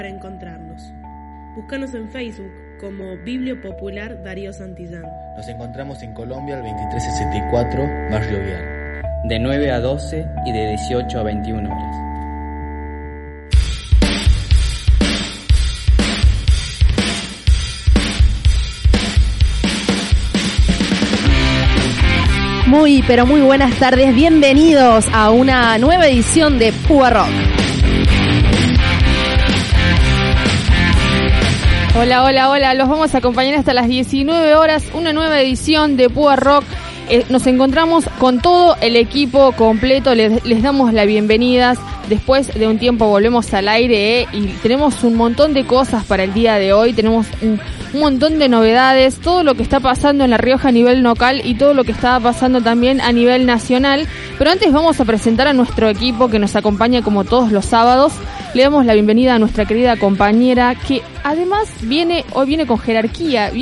para encontrarnos. Búscanos en Facebook como Biblio Popular Darío Santillán. Nos encontramos en Colombia al 2364, Barrio Vial. De 9 a 12 y de 18 a 21 horas. Muy, pero muy buenas tardes. Bienvenidos a una nueva edición de Púa Rock. Hola, hola, hola. Los vamos a acompañar hasta las 19 horas. Una nueva edición de Púa Rock. Nos encontramos con todo el equipo completo. Les damos la bienvenida. Después de un tiempo volvemos al aire y tenemos un montón de cosas para el día de hoy. Tenemos un montón de novedades, todo lo que está pasando en La Rioja a nivel local y todo lo que está pasando también a nivel nacional. Pero antes vamos a presentar a nuestro equipo que nos acompaña como todos los sábados. Le damos la bienvenida a nuestra querida compañera que además viene con jerarquía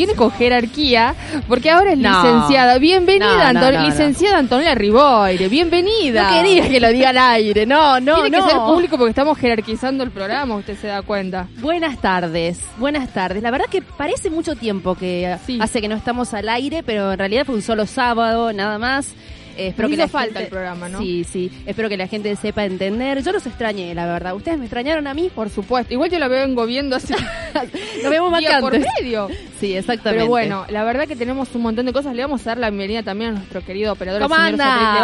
porque ahora es licenciada. Bienvenida, licenciada Antonella Riboire, bienvenida. No quería que lo diga al aire, no. Tiene que ser público porque estamos jerarquizando el programa, usted se da cuenta. Buenas tardes. La verdad que parece mucho tiempo que hace que no estamos al aire, pero en realidad fue un solo sábado, nada más. Espero que hizo falta el programa, ¿no? Sí. Espero que la gente sepa entender. Yo los extrañé, la verdad. ¿Ustedes me extrañaron a mí? Por supuesto. Igual yo la vengo viendo así. Lo vemos más por medio. Sí, exactamente. Pero bueno, la verdad que tenemos un montón de cosas. Le vamos a dar la bienvenida también a nuestro querido operador, ¿Cómo el señor anda? Sotric.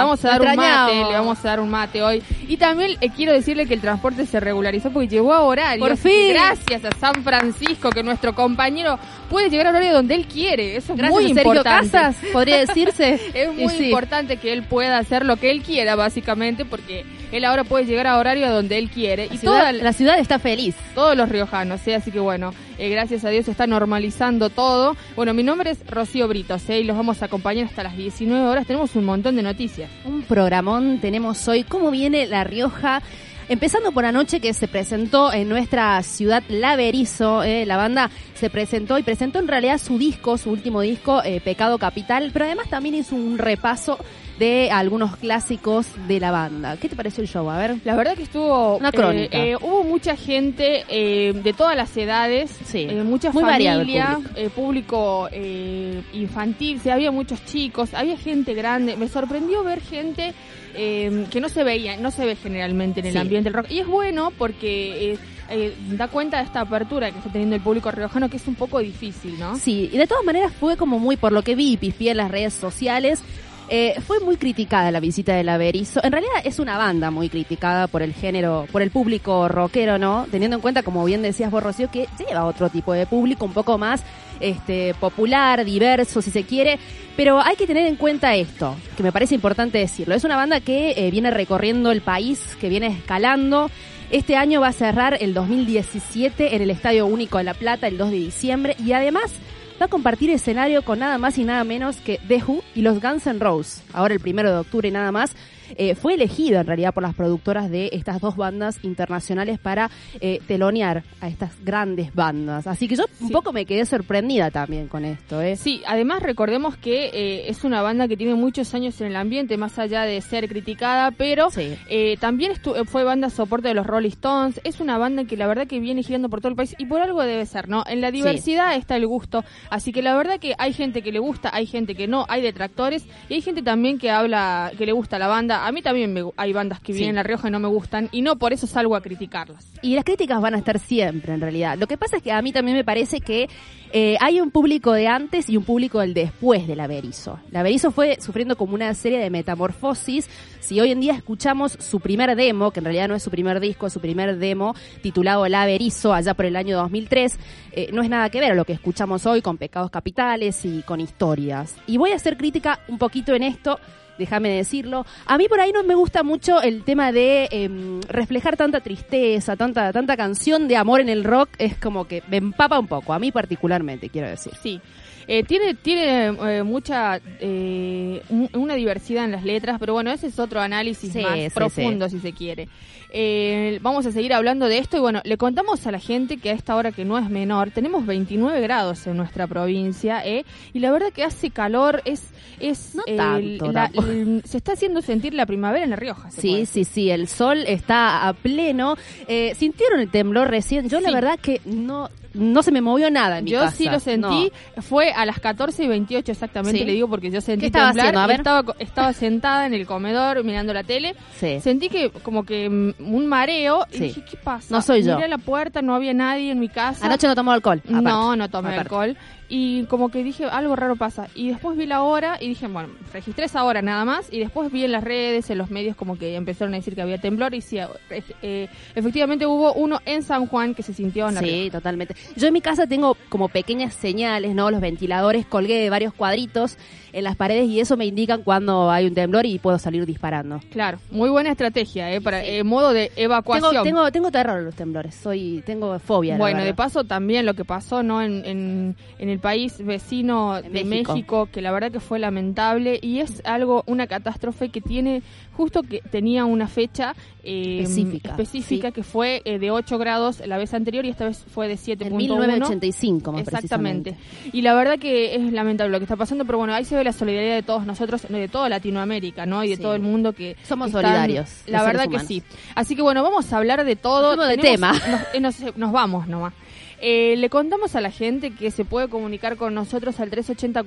Le vamos a dar un mate hoy. Y también quiero decirle que el transporte se regularizó porque llegó a horario. Por fin. Gracias a San Francisco, que nuestro compañero puede llegar a horario donde él quiere. Eso es gracias muy a Sergio importante. Casas, podría decirse. Es muy importante que él pueda hacer lo que él quiera, básicamente, porque él ahora puede llegar a horario donde él quiere. La ciudad está feliz. Todos los riojanos, así que bueno, gracias a Dios se está normalizando todo. Bueno, mi nombre es Rocío Britos, y los vamos a acompañar hasta las 19 horas. Tenemos un montón de noticias. Un programón tenemos hoy. ¿Cómo viene La Rioja? Empezando por anoche, que se presentó en nuestra ciudad La Berizo, la banda se presentó en realidad su último disco, Pecado Capital, pero además también hizo un repaso de algunos clásicos de la banda. ¿Qué te pareció el show? A ver. La verdad que estuvo una crónica. Hubo mucha gente de todas las edades, mucha muy familia, público infantil, había muchos chicos, había gente grande. Me sorprendió ver gente que no se ve generalmente en el ambiente del rock. Y es bueno porque da cuenta de esta apertura que está teniendo el público riojano, que es un poco difícil, ¿no? Sí, y de todas maneras fue como muy, por lo que vi y pifié en las redes sociales, fue muy criticada la visita de La Berizo. En realidad es una banda muy criticada por el género, por el público rockero, ¿no? Teniendo en cuenta, como bien decías vos, Rocío, que lleva otro tipo de público, un poco más popular, diverso, si se quiere. Pero hay que tener en cuenta esto, que me parece importante decirlo. Es una banda que viene recorriendo el país, que viene escalando. Este año va a cerrar el 2017 en el Estadio Único de La Plata, el 2 de diciembre, y además va a compartir escenario con nada más y nada menos que The Who y los Guns N' Roses. Ahora el 1 de octubre nada más. Fue elegido en realidad por las productoras de estas dos bandas internacionales para telonear a estas grandes bandas. Así que yo un poco me quedé sorprendida también con esto. Sí, además recordemos que es una banda que tiene muchos años en el ambiente, más allá de ser criticada, pero también fue banda soporte de los Rolling Stones. Es una banda que la verdad que viene girando por todo el país y por algo debe ser, ¿no? En la diversidad está el gusto. Así que la verdad que hay gente que le gusta, hay gente que no, hay detractores y hay gente también que le gusta la banda. A mí también hay bandas que vienen a La Rioja y no me gustan, y no por eso salgo a criticarlas. Y las críticas van a estar siempre, en realidad. Lo que pasa es que a mí también me parece que hay un público de antes y un público del después de La Berizo. La Berizo fue sufriendo como una serie de metamorfosis. Si hoy en día escuchamos su primer demo, que en realidad no es su primer disco, es su primer demo, titulado La Berizo, allá por el año 2003, no es nada que ver a lo que escuchamos hoy con Pecados Capitales y con Historias. Y voy a hacer crítica un poquito en esto, déjame decirlo. A mí por ahí no me gusta mucho el tema de reflejar tanta tristeza, tanta canción de amor en el rock. Es como que me empapa un poco, a mí particularmente, quiero decir. Sí. Tiene mucha una diversidad en las letras, pero bueno, ese es otro análisis más profundo, si se quiere. Vamos a seguir hablando de esto y bueno, le contamos a la gente que a esta hora, que no es menor, tenemos 29 grados en nuestra provincia, y la verdad que hace calor, no tanto, se está haciendo sentir la primavera en La Rioja. Sí, el sol está a pleno. ¿Sintieron el temblor recién? Yo la verdad que no se me movió nada en mi casa. Yo sí lo sentí, fue a las 14:28 exactamente, le digo, porque yo sentí ¿Qué estaba temblar. haciendo? A ver. Estaba sentada en el comedor mirando la tele. Sí. Sentí que como que un mareo y dije, ¿qué pasa? No soy yo. Miré a la puerta, no había nadie en mi casa. Anoche no tomó alcohol. No tomé alcohol. Y como que dije, algo raro pasa. Y después vi la hora y dije, bueno, registré esa hora nada más. Y después vi en las redes, en los medios, como que empezaron a decir que había temblor. Y sí, efectivamente hubo uno en San Juan que se sintió en la Rioja. Sí, totalmente. Yo en mi casa tengo como pequeñas señales, ¿no? Los ventiladores, colgué varios cuadritos en las paredes y eso me indican cuando hay un temblor y puedo salir disparando. Claro, muy buena estrategia, para modo de evacuación. Tengo terror a los temblores, tengo fobia. Bueno, de paso también lo que pasó, ¿no? En el país vecino de México, que la verdad que fue lamentable y es una catástrofe que tenía una fecha específica que fue de 8 grados la vez anterior y esta vez fue de 7.1. En 1985 más exactamente. precisamente. Y la verdad que es lamentable lo que está pasando, pero bueno, ahí se ve la solidaridad de todos nosotros, de toda Latinoamérica, ¿no? Y de todo el mundo que somos solidarios. La verdad que sí. Así que bueno, vamos a hablar de todo. De tema. Nos vamos nomás. Le contamos a la gente que se puede comunicar con nosotros al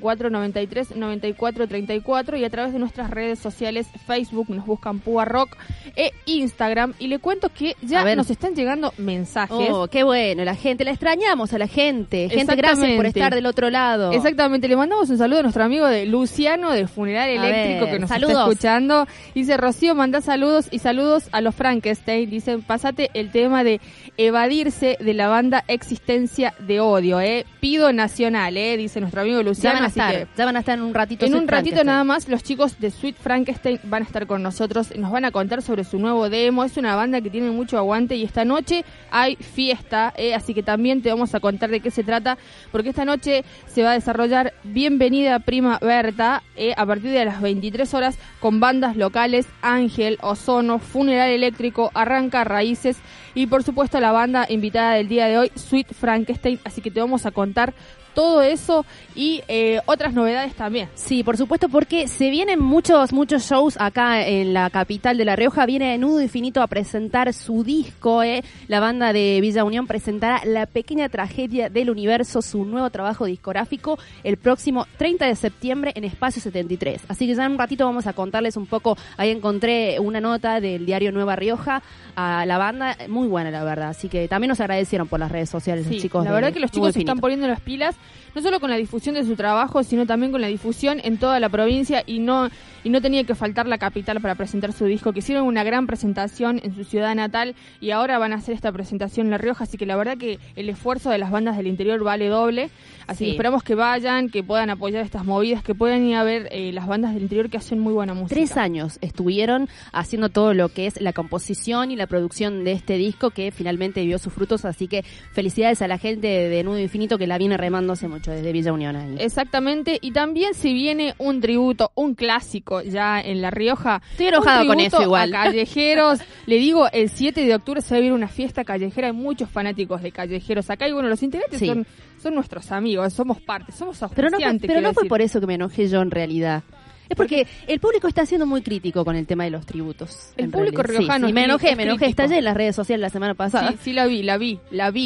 384-93-94-34 y a través de nuestras redes sociales, Facebook, nos buscan Púa Rock, e Instagram, y le cuento que ya nos están llegando mensajes. Oh, qué bueno, la extrañamos a la gente. Gente, gracias por estar del otro lado. Exactamente, le mandamos un saludo a nuestro amigo de Luciano de Funeral Eléctrico que nos está escuchando. Dice, Rocío, manda saludos y saludos a los Frankenstein. Dicen, pasate el tema de Evadirse de la banda Existencia de Odio, Pido nacional, dice nuestro amigo Luciano. Ya van a estar en un ratito. En un ratito nada más, los chicos de Sweet Frankenstein van a estar con nosotros, nos van a contar sobre su nuevo demo. Es una banda que tiene mucho aguante y esta noche hay fiesta, así que también te vamos a contar de qué se trata, porque esta noche se va a desarrollar Bienvenida Prima Berta, a partir de las 23 horas con bandas locales, Ángel, Ozono, Funeral Eléctrico, Arranca Raíces y por supuesto la banda invitada del día de hoy, Sweet Frankenstein, así que te vamos a contar todo eso y otras novedades también. Sí, por supuesto, porque se vienen muchos shows acá en la capital de La Rioja. Viene Nudo Infinito a presentar su disco. La banda de Villa Unión presentará La Pequeña Tragedia del Universo, su nuevo trabajo discográfico, el próximo 30 de septiembre en Espacio 73. Así que ya en un ratito vamos a contarles un poco. Ahí encontré una nota del diario Nueva Rioja a la banda, muy buena la verdad. Así que también nos agradecieron por las redes sociales los chicos. La verdad que los chicos se están poniendo las pilas, no solo con la difusión de su trabajo, sino también con la difusión en toda la provincia y no tenía que faltar la capital para presentar su disco, que hicieron una gran presentación en su ciudad natal y ahora van a hacer esta presentación en La Rioja, así que la verdad que el esfuerzo de las bandas del interior vale doble, así que esperamos que vayan, que puedan apoyar estas movidas, que puedan ir a ver las bandas del interior que hacen muy buena música. 3 años estuvieron haciendo todo lo que es la composición y la producción de este disco que finalmente dio sus frutos, así que felicidades a la gente de Nudo Infinito que la viene remando hace mucho desde Villa Unión ahí. Exactamente, y también si viene un tributo, un clásico ya en La Rioja. Estoy enojado con eso igual. A callejeros, le digo, el 7 de octubre se va a vivir una fiesta callejera, hay muchos fanáticos de callejeros acá y bueno, los integrantes son nuestros amigos, somos parte, somos auspiciantes. Pero no fue por eso que me enojé yo en realidad. Es porque el público está siendo muy crítico con el tema de los tributos. El público riojano. Sí, me enojé, estallé en las redes sociales la semana pasada. Sí, la vi.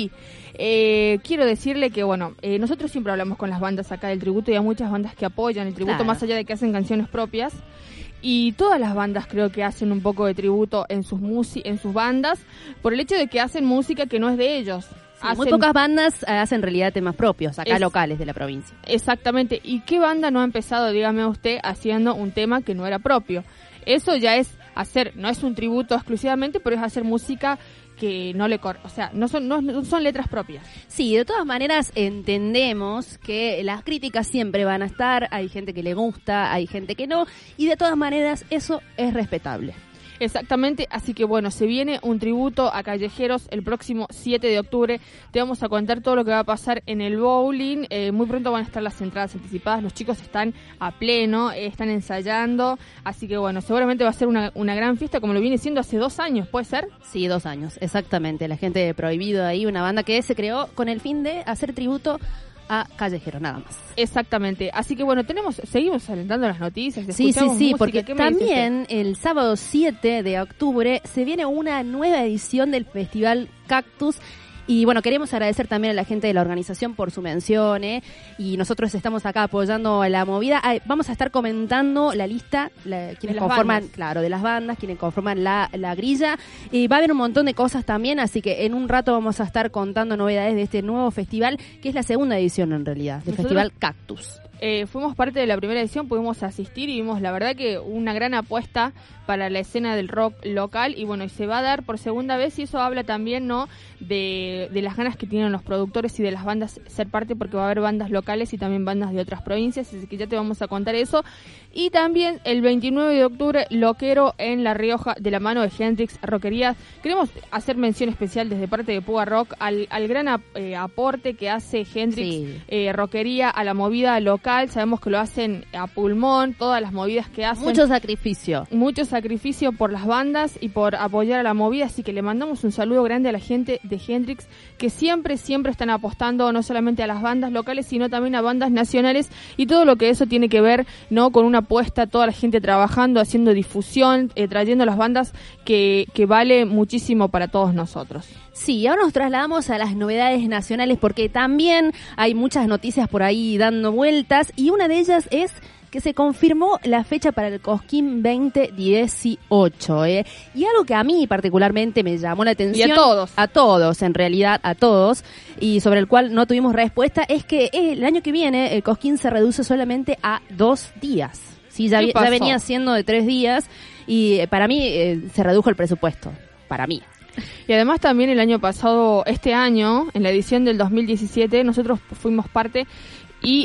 Quiero decirle que, bueno, nosotros siempre hablamos con las bandas acá del tributo y hay muchas bandas que apoyan el tributo, más allá de que hacen canciones propias. Y todas las bandas creo que hacen un poco de tributo en sus bandas, por el hecho de que hacen música que no es de ellos. Muy pocas bandas hacen en realidad temas propios, acá locales de la provincia. Exactamente. ¿Y qué banda no ha empezado, dígame usted, haciendo un tema que no era propio? Eso ya es no es un tributo exclusivamente, pero es hacer música que no le o sea, no son letras propias. Sí, de todas maneras entendemos que las críticas siempre van a estar, hay gente que le gusta, hay gente que no, y de todas maneras eso es respetable. Exactamente, así que bueno, se viene un tributo a Callejeros el próximo 7 de octubre. Te vamos a contar todo lo que va a pasar en el bowling. Muy pronto van a estar las entradas anticipadas. Los chicos están a pleno, están ensayando. Así que bueno, seguramente va a ser una gran fiesta como lo viene siendo hace 2 años, ¿puede ser? Sí, 2 años, exactamente. La gente de Prohibido ahí, una banda que se creó con el fin de hacer tributo a Callejeros, nada más. Exactamente. Así que bueno, seguimos alentando las noticias. Sí, música. porque también el sábado 7 de octubre se viene una nueva edición del Festival Cactus. Y bueno, queremos agradecer también a la gente de la organización por su mención, y nosotros estamos acá apoyando la movida. Vamos a estar comentando la lista, quienes conforman, bandas. Claro, de las bandas, quienes conforman la grilla. Y va a haber un montón de cosas también, así que en un rato vamos a estar contando novedades de este nuevo festival, que es la segunda edición en realidad, del Festival Cactus. Fuimos parte de la primera edición, pudimos asistir y vimos la verdad que una gran apuesta para la escena del rock local y bueno, y se va a dar por segunda vez y eso habla también, ¿no?, de las ganas que tienen los productores y de las bandas ser parte, porque va a haber bandas locales y también bandas de otras provincias, así que ya te vamos a contar eso. Y también el 29 de octubre, Loquero en La Rioja, de la mano de Hendrix Rockerías. Queremos hacer mención especial desde parte de Púa Rock al gran aporte que hace Hendrix Rockería a la movida local. Sabemos que lo hacen a pulmón, todas las movidas que hacen. Mucho sacrificio por las bandas y por apoyar a la movida, así que le mandamos un saludo grande a la gente de Hendrix, que siempre están apostando no solamente a las bandas locales, sino también a bandas nacionales y todo lo que eso tiene que ver, ¿no?, con una apuesta, toda la gente trabajando, haciendo difusión, trayendo las bandas que vale muchísimo para todos nosotros. Sí, ahora nos trasladamos a las novedades nacionales porque también hay muchas noticias por ahí dando vueltas y una de ellas es que se confirmó la fecha para el Cosquín 2018. Y algo que a mí particularmente me llamó la atención. Y a todos. A todos, en realidad, a todos. Y sobre el cual no tuvimos respuesta, es que el año que viene el Cosquín se reduce solamente a 2 días. Sí, ya venía siendo de 3 días y para mí se redujo el presupuesto. Para mí. Y además también el año pasado, este año, en la edición del 2017, nosotros fuimos parte y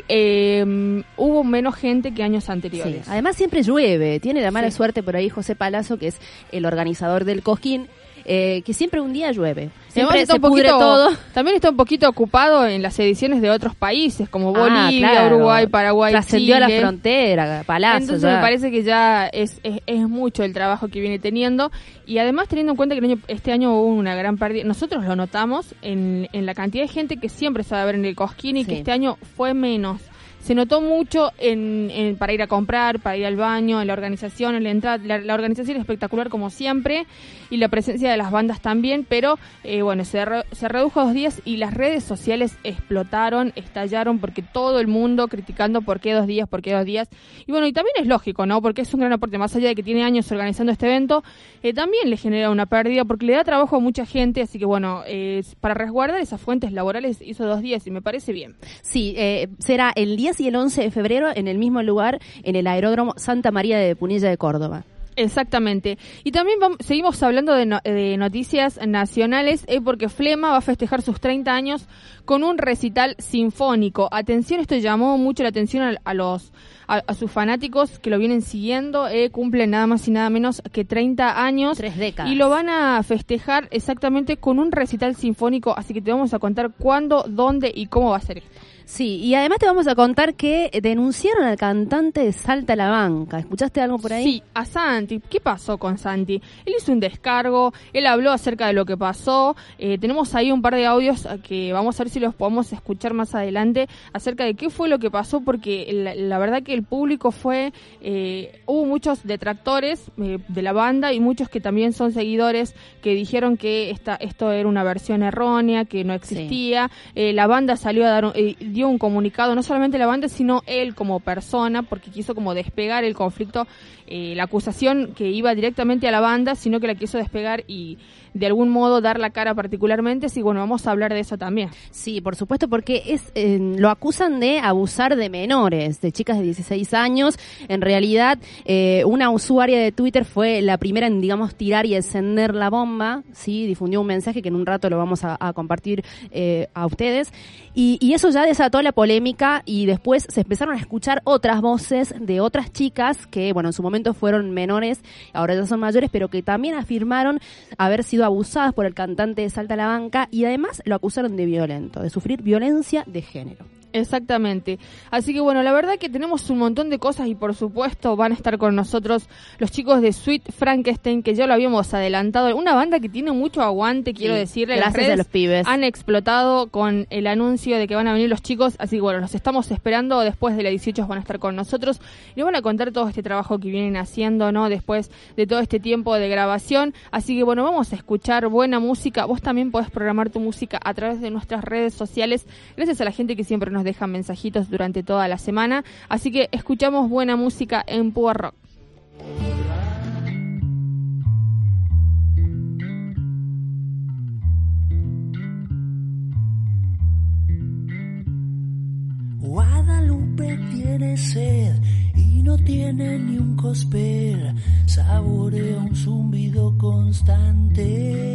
hubo menos gente que años anteriores. Sí. Además siempre llueve, tiene la mala suerte por ahí José Palazzo, que es el organizador del Cosquín, que siempre un día llueve. Siempre se pudre todo. También está un poquito ocupado en las ediciones de otros países, como Bolivia, claro, Uruguay, Paraguay, trascendió Chile. A la frontera, Palazzo. Entonces ya me parece que ya es mucho el trabajo que viene teniendo. Y además teniendo en cuenta que este año hubo una gran pérdida. Nosotros lo notamos en la cantidad de gente que siempre se va a ver en el Cosquín y que este año fue menos. Se notó mucho para ir a comprar, para ir al baño, en la organización, en la entrada. La organización es espectacular como siempre y la presencia de las bandas también, pero bueno, se redujo a 2 días y las redes sociales explotaron, estallaron, porque todo el mundo criticando por qué 2 días. Y bueno, y también es lógico, ¿no? Porque es un gran aporte, más allá de que tiene años organizando este evento, también le genera una pérdida porque le da trabajo a mucha gente, así que bueno, para resguardar esas fuentes laborales hizo 2 días y me parece bien. Sí, será el 10 y el 11 de febrero en el mismo lugar, en el Aeródromo Santa María de Punilla de Córdoba. Exactamente. Y también seguimos hablando de noticias nacionales, porque Flema va a festejar sus 30 años con un recital sinfónico. Atención, esto llamó mucho la atención a sus fanáticos que lo vienen siguiendo. Cumplen nada más y nada menos que 30 años. 3 décadas. Y lo van a festejar exactamente con un recital sinfónico, así que te vamos a contar cuándo, dónde y cómo va a ser esto. Sí, y además te vamos a contar que denunciaron al cantante de Salta a la Banca. ¿Escuchaste algo por ahí? Sí, a Santi. ¿Qué pasó con Santi? Él hizo un descargo, él habló acerca de lo que pasó. Tenemos ahí un par de audios que vamos a ver si los podemos escuchar más adelante acerca de qué fue lo que pasó, porque la verdad que el público hubo muchos detractores de la banda y muchos que también son seguidores que dijeron que esto era una versión errónea, que no existía. Sí. La banda salió a dar dio un comunicado, no solamente la banda, sino él como persona, porque quiso como despegar el conflicto, la acusación que iba directamente a la banda, sino que la quiso despegar y de algún modo dar la cara particularmente. Sí, bueno, vamos a hablar de eso también. Sí, por supuesto, porque lo acusan de abusar de menores, de chicas de 16 años. En realidad, una usuaria de Twitter fue la primera en, digamos, tirar y encender la bomba, ¿sí? Difundió un mensaje que en un rato lo vamos a compartir a ustedes. Y eso ya desató la polémica y después se empezaron a escuchar otras voces de otras chicas que, bueno, en su momento fueron menores, ahora ya son mayores, pero que también afirmaron haber sido abusadas por el cantante de Salta a la Banca y además lo acusaron de violento, de sufrir violencia de género. Exactamente. Así que bueno, la verdad que tenemos un montón de cosas y por supuesto van a estar con nosotros los chicos de Sweet Frankenstein, que ya lo habíamos adelantado. Una banda que tiene mucho aguante, quiero decirle. Gracias a los pibes. Han explotado con el anuncio de que van a venir los chicos. Así que bueno, los estamos esperando. Después de la 18 van a estar con nosotros. Y nos van a contar todo este trabajo que vienen haciendo, ¿no? Después de todo este tiempo de grabación. Así que bueno, vamos a escuchar buena música. Vos también podés programar tu música a través de nuestras redes sociales. Gracias a la gente que siempre nos dejan mensajitos durante toda la semana, así que escuchamos buena música en Púa Rock. Guadalupe tiene sed y no tiene ni un cosper, saborea un zumbido constante.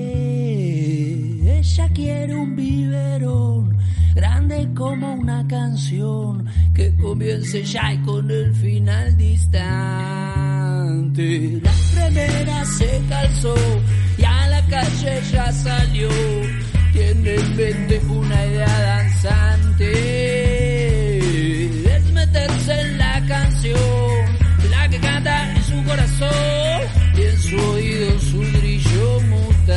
Ella quiere un biberón grande como una canción que comience ya y con el final distante. La remera se calzó y a la calle ya salió. Tiene en mente una idea danzante. Es meterse en la canción, la que canta en su corazón y en su oído su brillo mutante.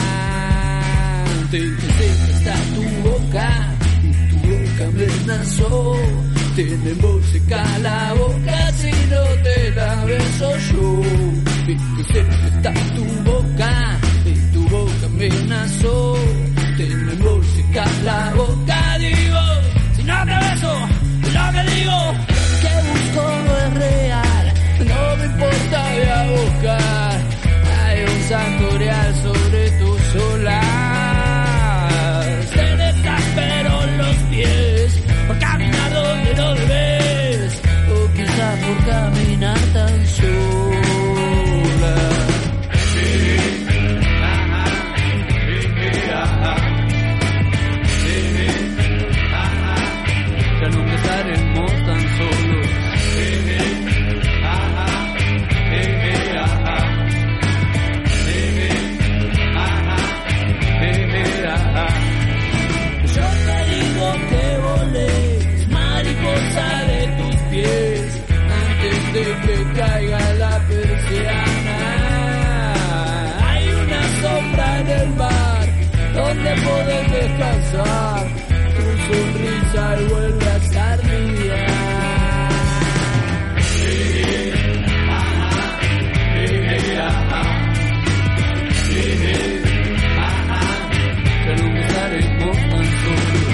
Está tu boca, me amenazó. Tiene música la boca si no te la beso yo. Que siempre está tu boca y tu boca me amenazó. Tiene música la boca, digo, si no te beso, lo que digo que busco no es real, no me importa, voy a buscar. Hay un santorial sobre tu solar. Se desesperó los pies por caminar donde no debes, o quizá por caminar tan sola. Ya no estaremos tan solos. Yo te digo que voles, mariposa de tus pies, antes de que caiga la persiana. Hay una sombra en el mar donde poder descansar. Tu sonrisa y vuelve a estar mía. Ya no estaremos tan solos.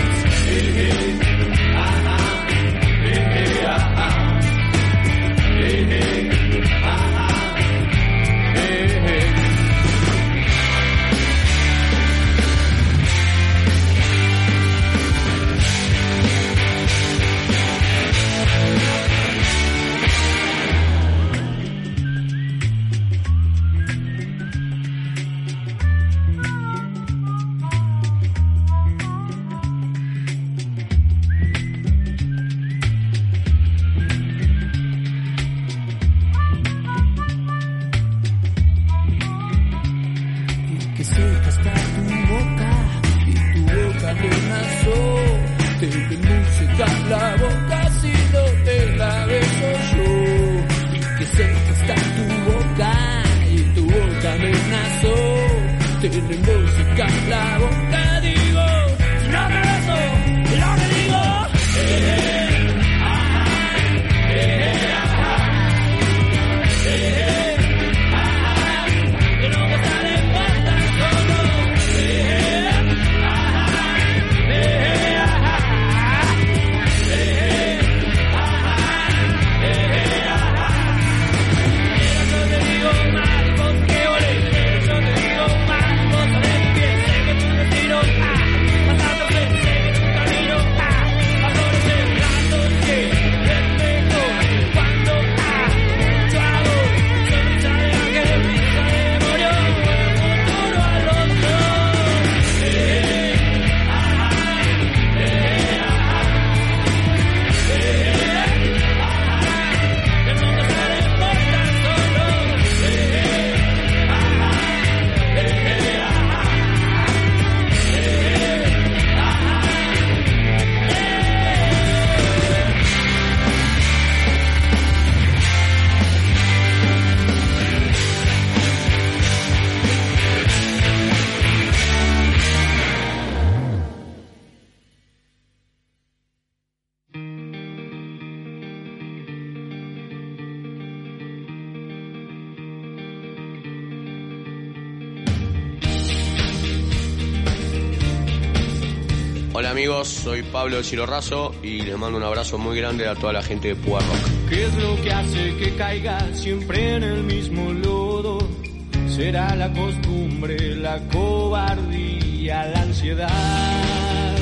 amigos? Soy Pablo de Cielo Raso y les mando un abrazo muy grande a toda la gente de Púa Rock. ¿Qué es lo que hace que caiga siempre en el mismo lodo? Será la costumbre, la cobardía, la ansiedad.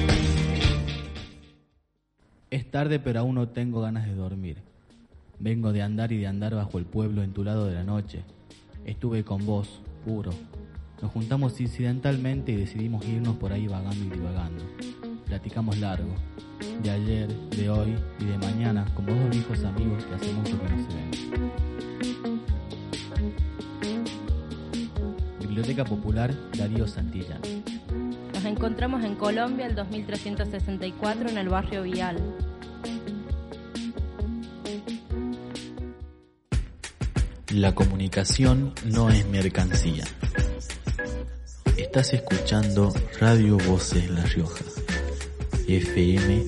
Es tarde pero aún no tengo ganas de dormir. Vengo de andar y de andar bajo el pueblo en tu lado de la noche. Estuve con vos, puro. Nos juntamos incidentalmente y decidimos irnos por ahí vagando y divagando. Platicamos largo, de ayer, de hoy y de mañana, como dos viejos amigos que hace mucho que no se ven. Biblioteca Popular Darío Santillán. Nos encontramos en Colombia el 2364 en el barrio Vial. La comunicación no es mercancía. Estás escuchando Radio Voces La Rioja, FM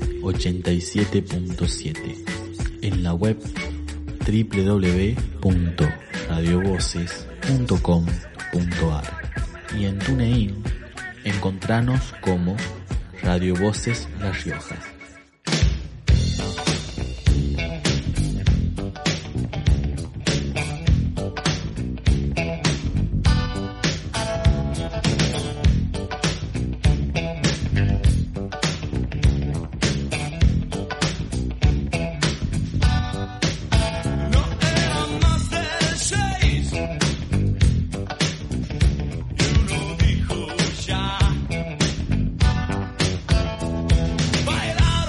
87.7, en la web www.radiovoces.com.ar y en TuneIn encontranos como Radio Voces La Rioja. Bailando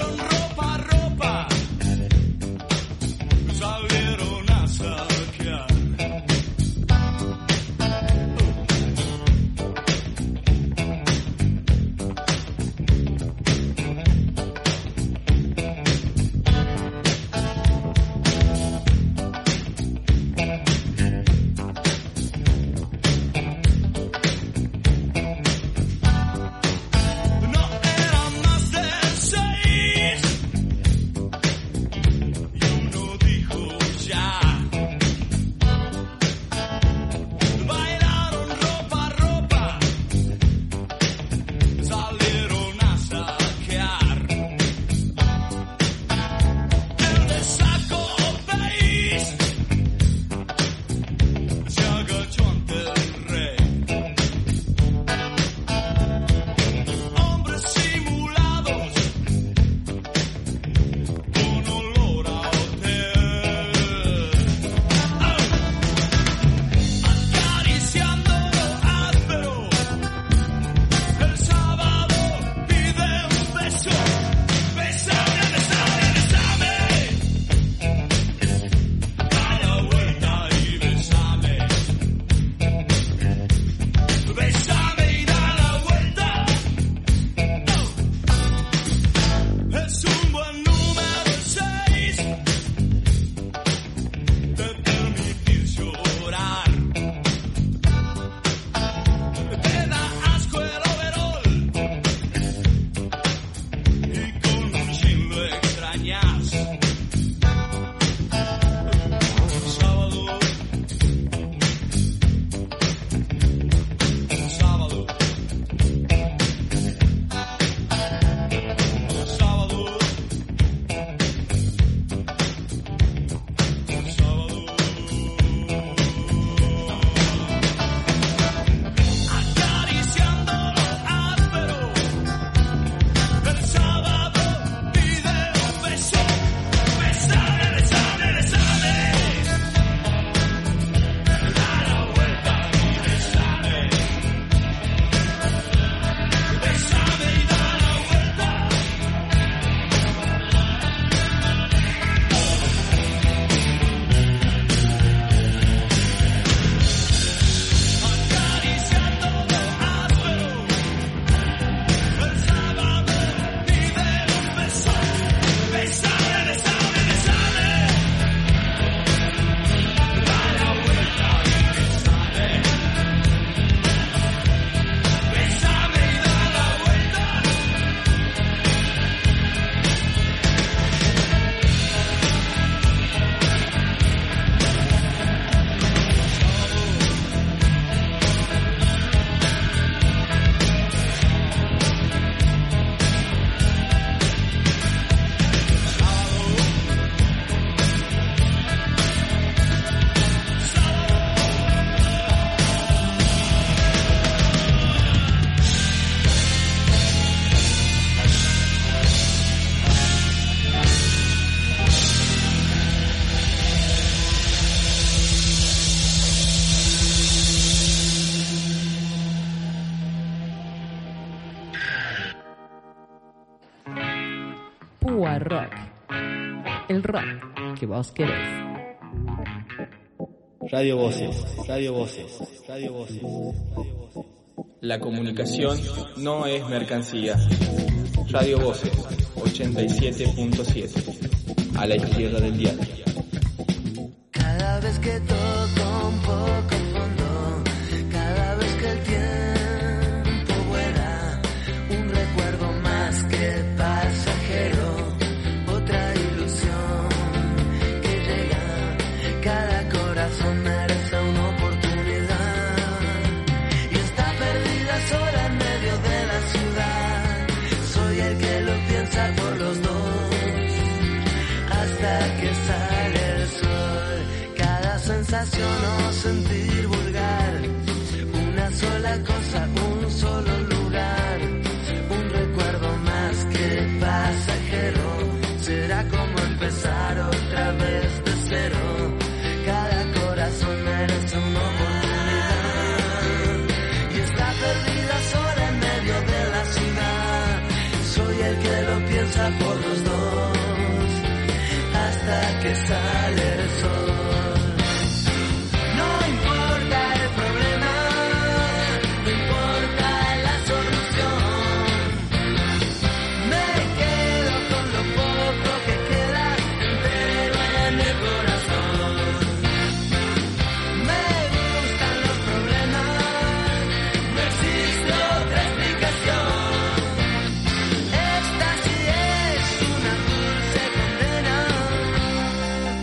Púa Rock. El rock que vos querés. Radio Voces, Radio Voces, Radio Voces. La comunicación no es mercancía. Radio Voces, 87.7. A la izquierda del diario. Cada vez que toco un poco fondo, cada vez que el tiempo vuela, un recuerdo más que pasajero, otra ilusión que llega. Cada corazón merece una oportunidad y está perdida sola en medio de la ciudad. Soy el que lo piensa por los dos hasta que sale el sol. Cada sensación o sentir vulgar, una sola cosa, un solo lugar, un recuerdo más que pasajero. Será como empezar otra vez de cero. Cada corazón merece una oportunidad y está perdida sola en medio de la ciudad. Soy el que lo piensa por los dos hasta que sale el sol. No importa el problema, no importa la solución. Me quedo con lo poco que queda entero en el corazón. Me gustan los problemas, no existe otra explicación. Esta sí es una dulce condena.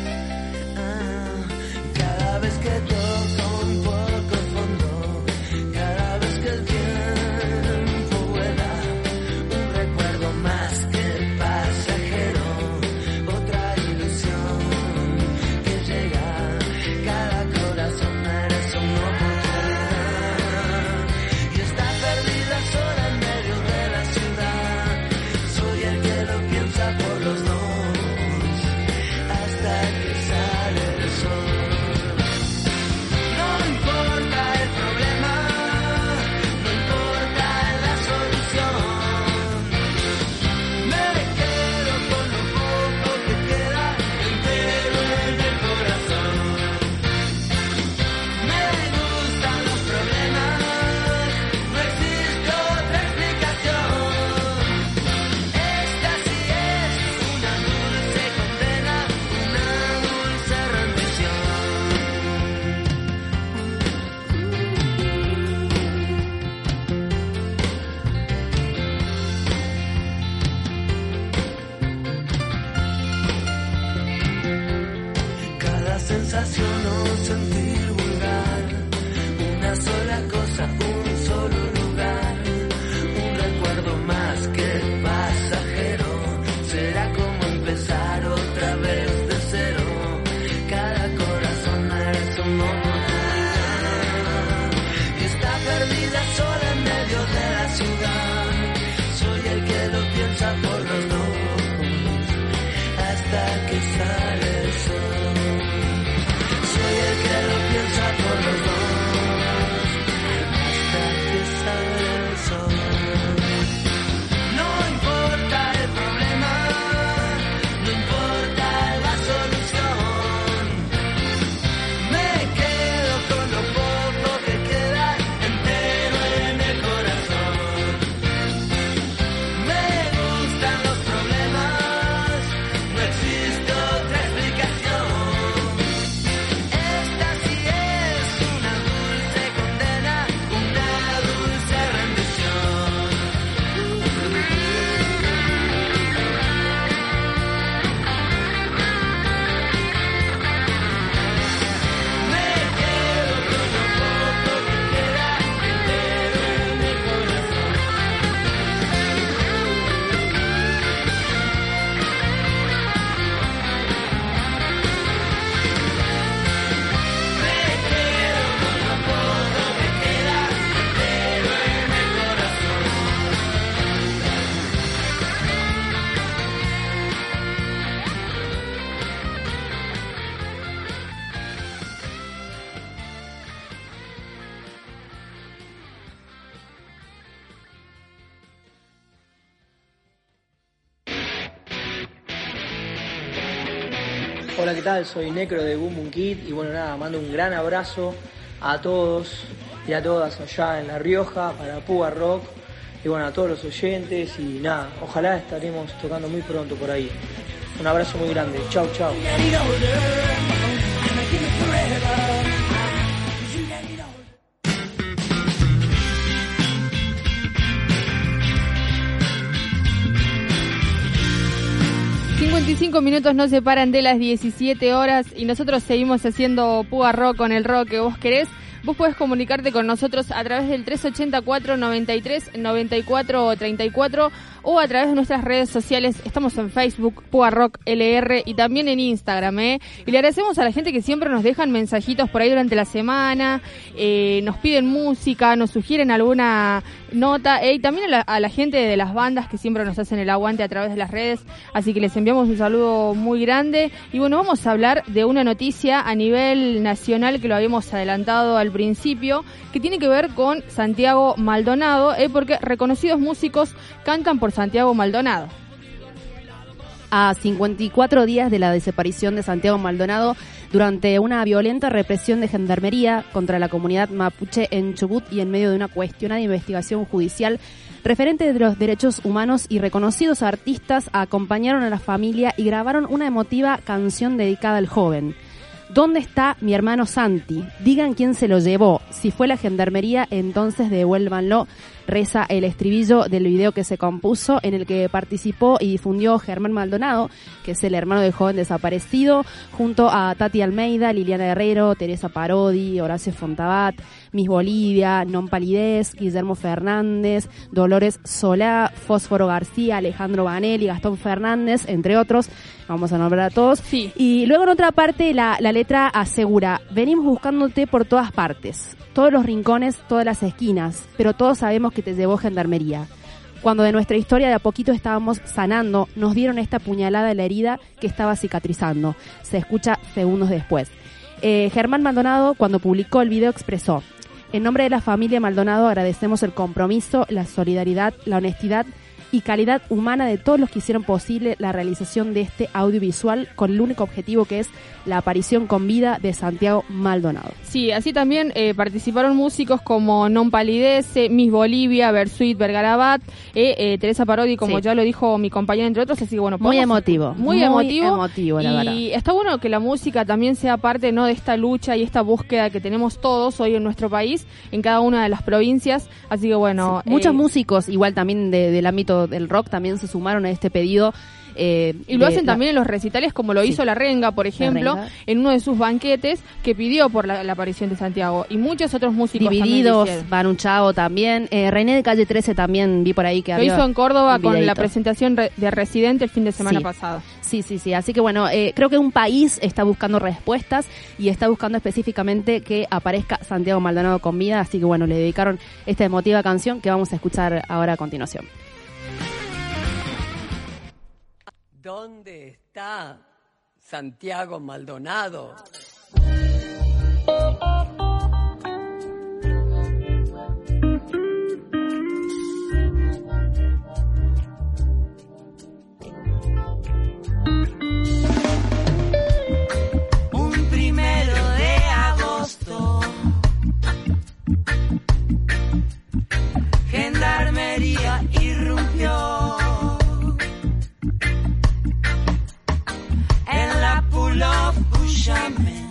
Hola, ¿qué tal? Soy Necro de Boom Boom Kid y bueno, nada, mando un gran abrazo a todos y a todas allá en La Rioja para Púa Rock y bueno, a todos los oyentes y nada, ojalá estaremos tocando muy pronto por ahí. Un abrazo muy grande, chau chau. 55 minutos nos separan de las 17 horas y nosotros seguimos haciendo Púa Rock con el rock que vos querés. Vos podés comunicarte con nosotros a través del 384 93 94 34 o a través de nuestras redes sociales. Estamos en Facebook, Púa Rock LR y también en Instagram, Y le agradecemos a la gente que siempre nos dejan mensajitos por ahí durante la semana, nos piden música, nos sugieren alguna nota, y también a la gente de las bandas que siempre nos hacen el aguante a través de las redes. Así que les enviamos un saludo muy grande. Y bueno, vamos a hablar de una noticia a nivel nacional que lo habíamos adelantado al principio, que tiene que ver con Santiago Maldonado, porque reconocidos músicos cantan por Santiago Maldonado. A 54 días de la desaparición de Santiago Maldonado durante una violenta represión de gendarmería contra la comunidad mapuche en Chubut y en medio de una cuestionada investigación judicial, referentes de los derechos humanos y reconocidos artistas acompañaron a la familia y grabaron una emotiva canción dedicada al joven. ¿Dónde está mi hermano Santi? Digan quién se lo llevó. Si fue la gendarmería, entonces devuélvanlo. Reza el estribillo del video que se compuso, en el que participó y difundió Germán Maldonado, que es el hermano del joven desaparecido, junto a Tati Almeida, Liliana Herrero, Teresa Parodi, Horacio Fontabat, Miss Bolivia, Non Palidez, Guillermo Fernández, Dolores Solá, Fósforo García, Alejandro Banelli, Gastón Fernández, entre otros. Vamos a nombrar a todos. Sí. Y luego en otra parte la letra asegura: venimos buscándote por todas partes, todos los rincones, todas las esquinas, pero todos sabemos que te llevó gendarmería. Cuando de nuestra historia de a poquito estábamos sanando, nos dieron esta puñalada en la herida que estaba cicatrizando. Se escucha segundos después. Germán Maldonado, cuando publicó el video, expresó: en nombre de la familia Maldonado agradecemos el compromiso, la solidaridad, la honestidad y calidad humana de todos los que hicieron posible la realización de este audiovisual con el único objetivo que es la aparición con vida de Santiago Maldonado. Sí, así también participaron músicos como Non Palidece, Miss Bolivia, Bersuit Vergarabat, Teresa Parodi, como ya lo dijo mi compañera, entre otros. Así que bueno, muy emotivo, la verdad. Y está bueno que la música también sea parte, ¿no?, de esta lucha y esta búsqueda que tenemos todos hoy en nuestro país, en cada una de las provincias. Así que bueno, sí, muchos músicos igual también del ámbito del rock también se sumaron a este pedido. Y lo hacen también en los recitales, como lo hizo La Renga, por ejemplo, en uno de sus banquetes, que pidió por la aparición de Santiago. Y muchos otros músicos Divididos, Manu Chao también, René de Calle 13 también vi por ahí que lo hizo en Córdoba con la presentación de Residente el fin de semana pasado. Sí. Así que bueno, creo que un país está buscando respuestas y está buscando específicamente que aparezca Santiago Maldonado con vida. Así que bueno, le dedicaron esta emotiva canción que vamos a escuchar ahora a continuación. ¿Dónde está Santiago Maldonado? Un 1 de agosto, gendarmería irrumpió en la Pull of Bushaman.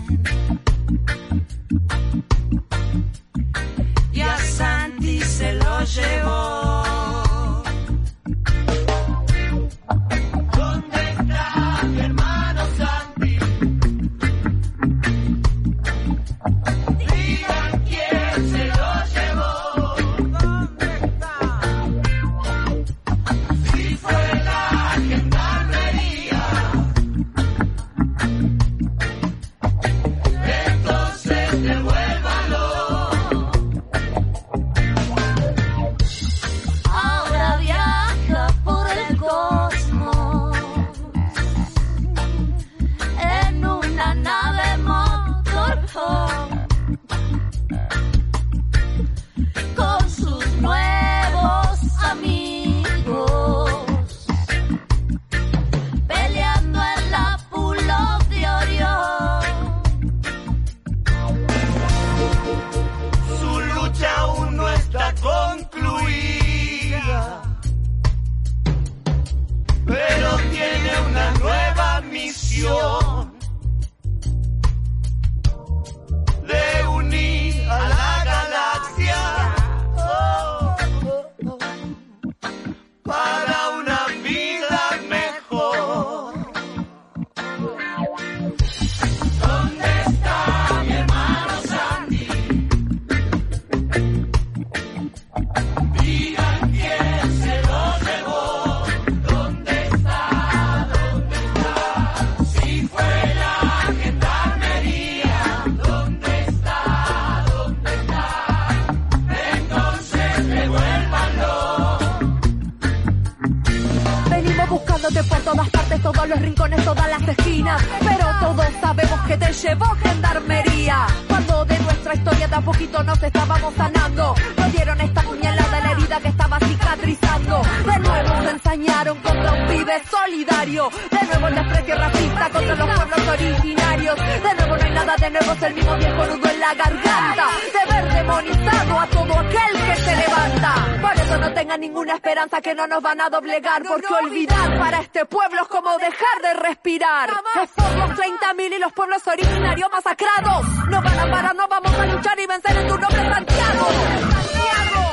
buscándote por todas partes, todos los rincones, todas las esquinas. Pero todos sabemos que te llevó gendarmería. Cuando de nuestra historia de a poquito nos estábamos sanando, nos dieron esta puñalada en la herida que estaba cicatrizando. De nuevo se ensañaron contra un pibe solidario. De nuevo el desprecio racista contra los pueblos originarios. De nuevo no hay nada de nuevo, es el mismo viejo nudo en la garganta de ver demonizado a todo aquel que se levanta. Por eso no tengan ninguna esperanza que no nos van a doblegar, porque olvidar para este pueblo es como dejar de respirar. Es por los 30.000 y los pueblos originarios masacrados. No van a parar, no vamos a luchar y vencer en tu nombre, Santiago. Santiago,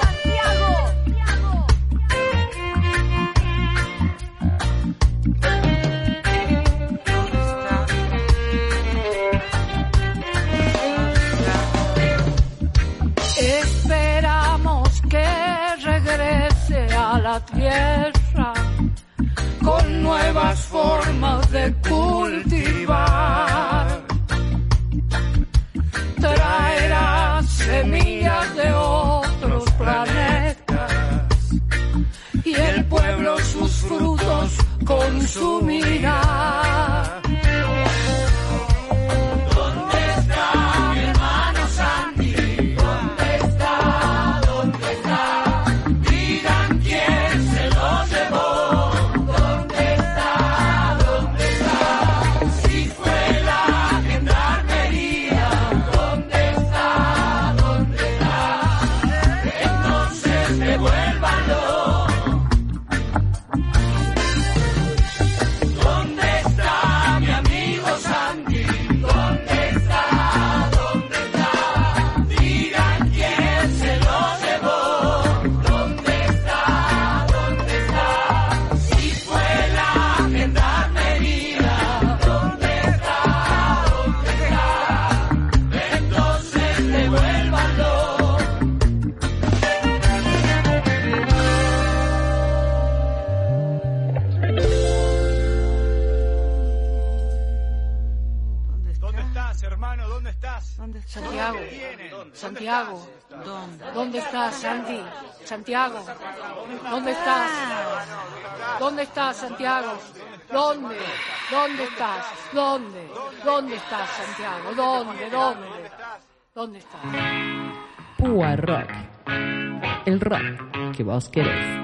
Esperamos que regrese a la tierra con nuevas formas de cultivar. Traerá semillas de otros planetas y el pueblo sus frutos consumirá. Santiago, ¿dónde estás, Santi? Santiago, ¿dónde estás? ¿Dónde estás, Santiago? ¿Dónde? ¿Dónde estás? ¿Dónde? ¿Dónde estás, Santiago? ¿Dónde? ¿Dónde estás? Púa Rock, el rock que vos querés.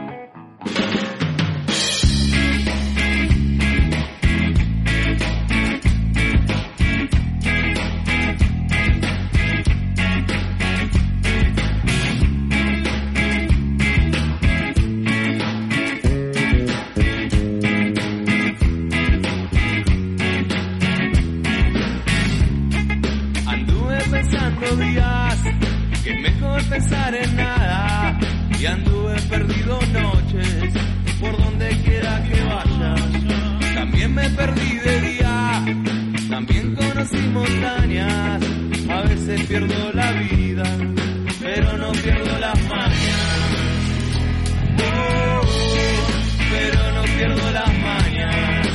Que es mejor pensar en nada, y anduve perdido noches por donde quiera que vaya. También me perdí de día, también conocí montañas. A veces pierdo la vida, pero no pierdo las mañas. Pero no pierdo las mañas.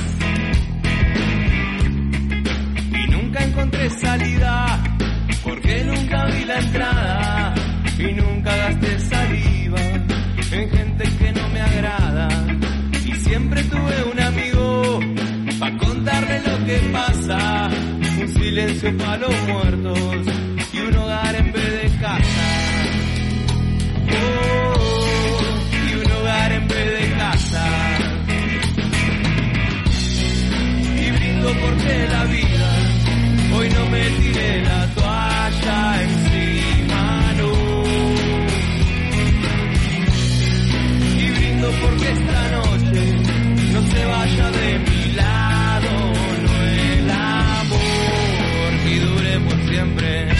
Y nunca encontré salida, porque nunca vi la entrada y nunca gasté saliva en gente que no me agrada. Y siempre tuve un amigo pa' contarle lo que pasa, un silencio pa' los muertos y un hogar en vez de casa. Y un hogar en vez de casa. Y brindo porque la vida hoy no me tiré la toalla encima, no. Y brindo porque esta noche no se vaya de mi lado, no el amor, y dure por siempre.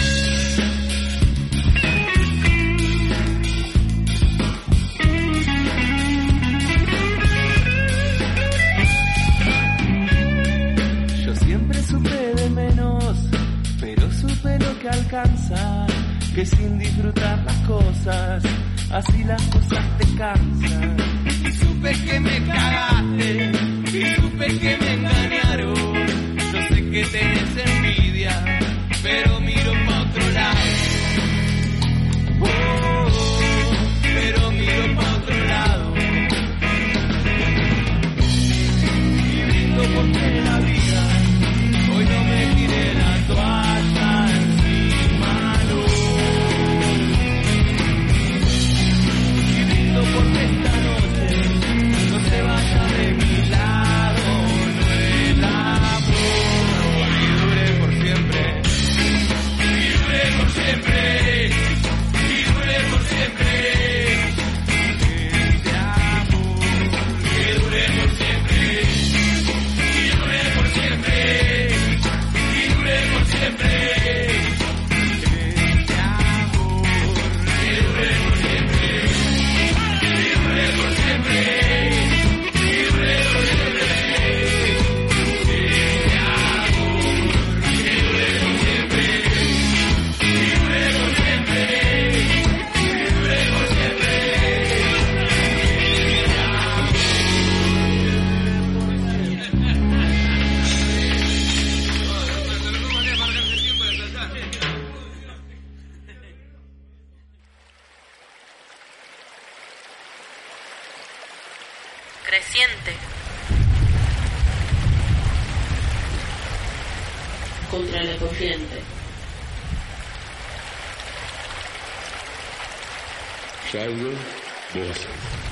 Yo siempre supe de menos, pero supe lo que alcanza, que sin disfrutar las cosas, así las cosas te cansan. Y supe que me cagaste, y supe que me engañaron. Yo sé que tenés envidia, pero miro pa' otro lado. Pero miro pa' otro lado. creciente. Contra la corriente. Radio Voces.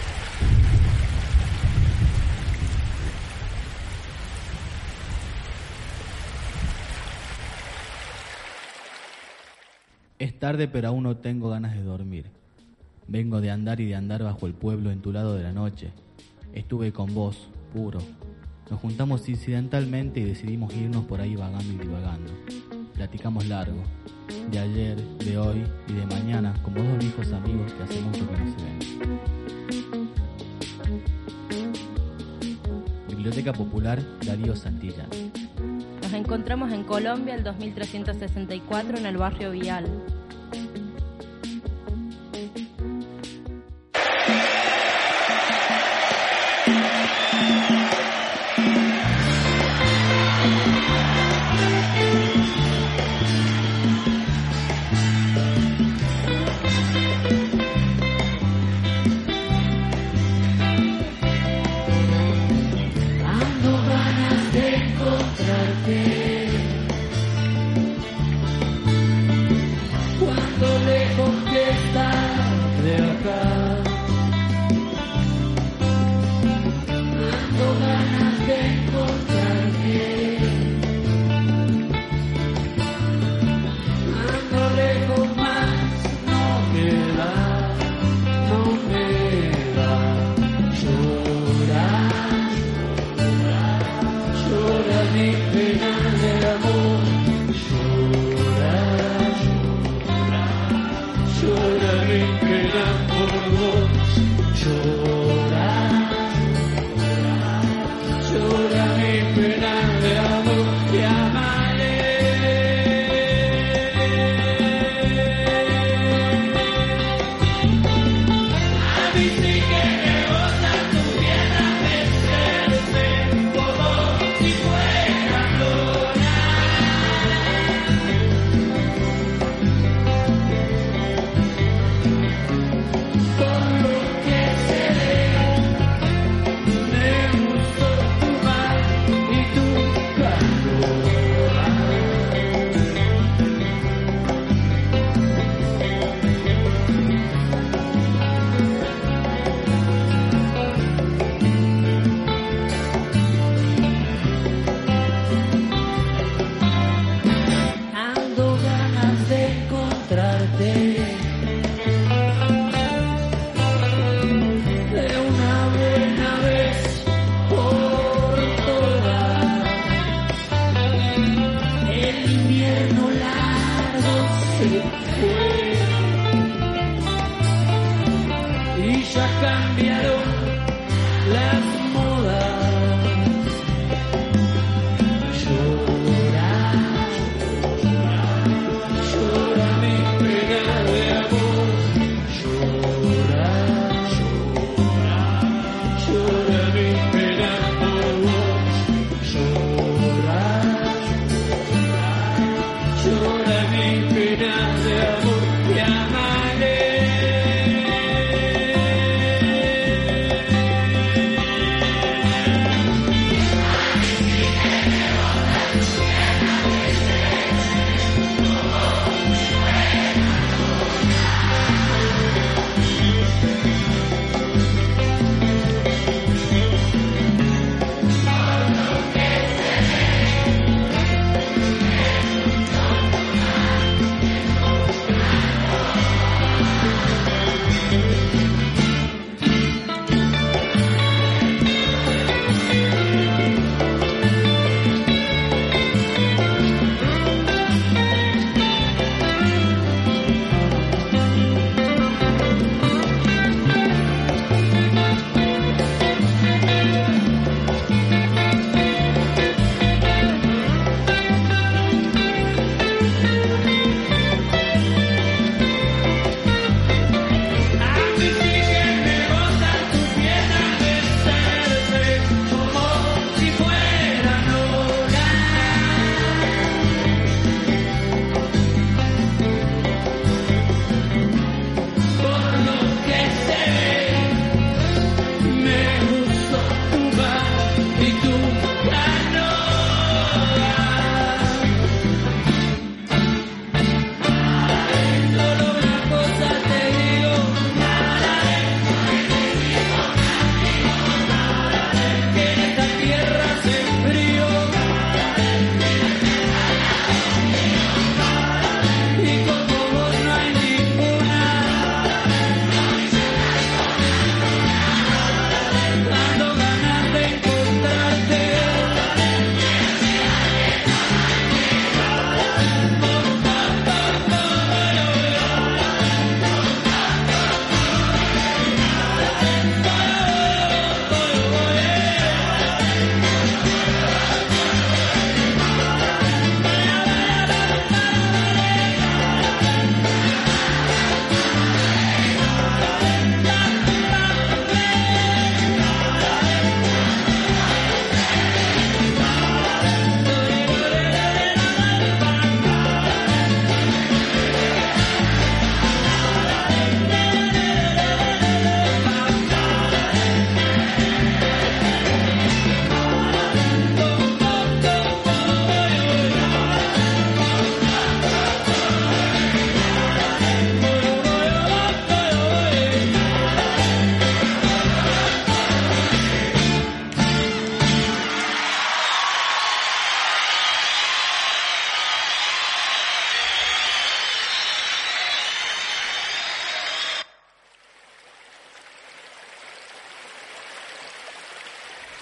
Es tarde, pero aún no tengo ganas de dormir. Vengo de andar y de andar bajo el pueblo en tu lado de la noche. Estuve con vos, puro. Nos juntamos incidentalmente y decidimos irnos por ahí vagando y divagando. Platicamos largo, de ayer, de hoy y de mañana, como dos viejos amigos que hace mucho que no se ven. Biblioteca Popular Darío Santillán. Nos encontramos en Colombia el 2364 en el barrio Vial.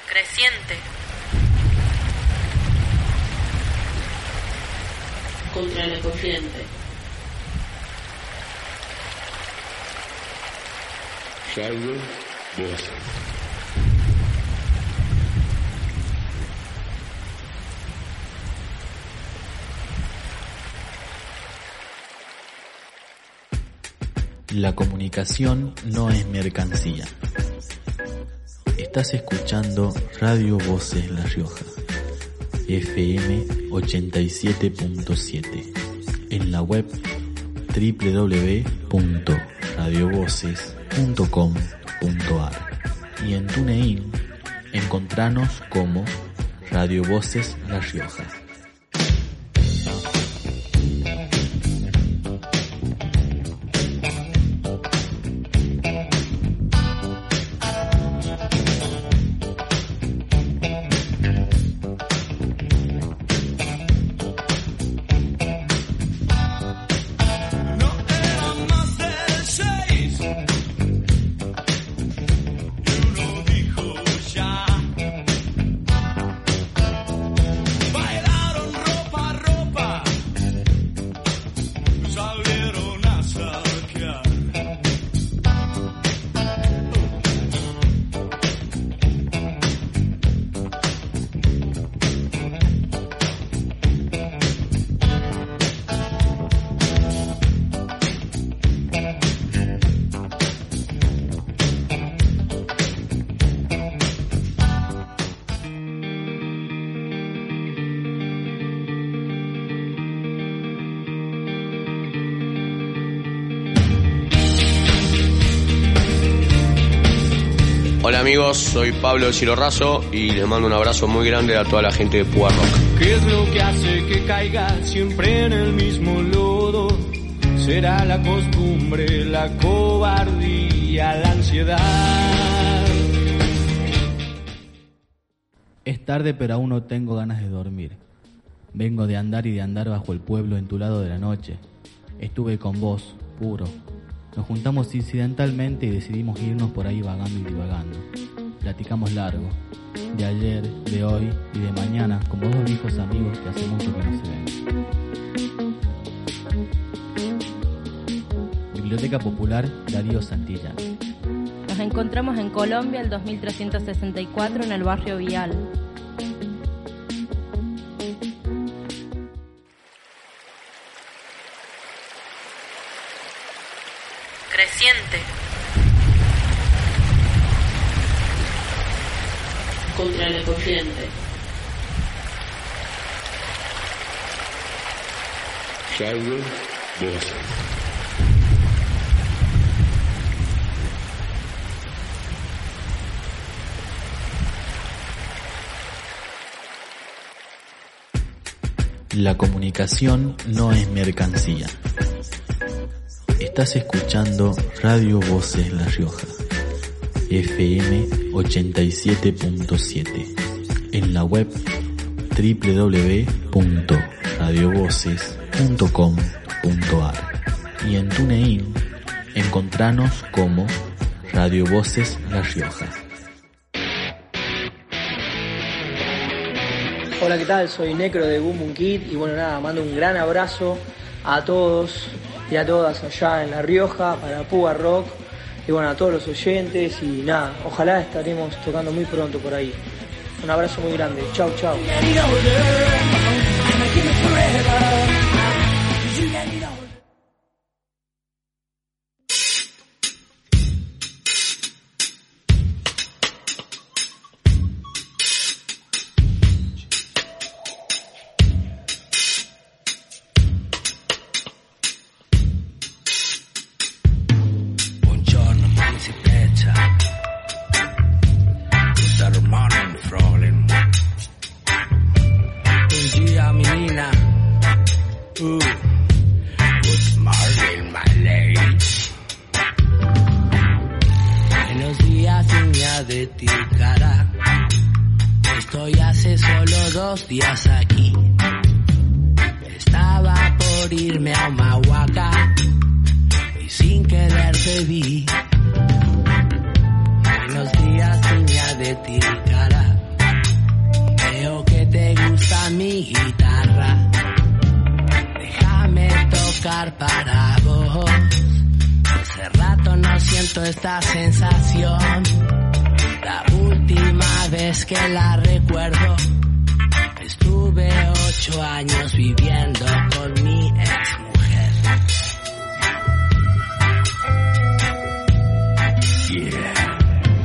Creciente. Contra la corriente. Radio Voces. La comunicación no es mercancía. Estás escuchando Radio Voces La Rioja, FM 87.7, en la web www.radiovoces.com.ar y en TuneIn encontranos como Radio Voces La Rioja. Hola amigos, soy Pablo de Cielo Raso y les mando un abrazo muy grande a toda la gente de Púa Rock. ¿Qué es lo que hace que caiga siempre en el mismo lodo? Será la costumbre, la cobardía, la ansiedad. Es tarde pero aún no tengo ganas de dormir. Vengo de andar y de andar bajo el pueblo en tu lado de la noche. Estuve con vos, puro. Nos juntamos incidentalmente y decidimos irnos por ahí vagando y divagando. Platicamos largo, de ayer, de hoy y de mañana, como dos viejos amigos que hace mucho que no se ven. Biblioteca Popular Darío Santillán. Nos encontramos en Colombia el 2364 en el barrio Vial. Creciente. Contra la corriente. Radio Voces. La comunicación no es mercancía. Estás escuchando Radio Voces La Rioja, FM 87.7, en la web www.radiovoces.com.ar y en TuneIn encontranos como Radio Voces La Rioja. Hola, ¿qué tal? Soy Necro de Boom Boom Kid y bueno, nada, mando un gran abrazo a todos y a todas allá en La Rioja para Púa Rock y bueno, a todos los oyentes y nada, ojalá estaremos tocando muy pronto por ahí. Un abrazo muy grande, chau chau. Días aquí, estaba por irme a Humahuaca y sin querer te vi. Buenos días, niña de Tilcara. mi guitarra. Déjame tocar para vos. Hace rato no siento esta sensación. La última vez que la recuerdo, estuve 8 años viviendo con mi exmujer. Yeah.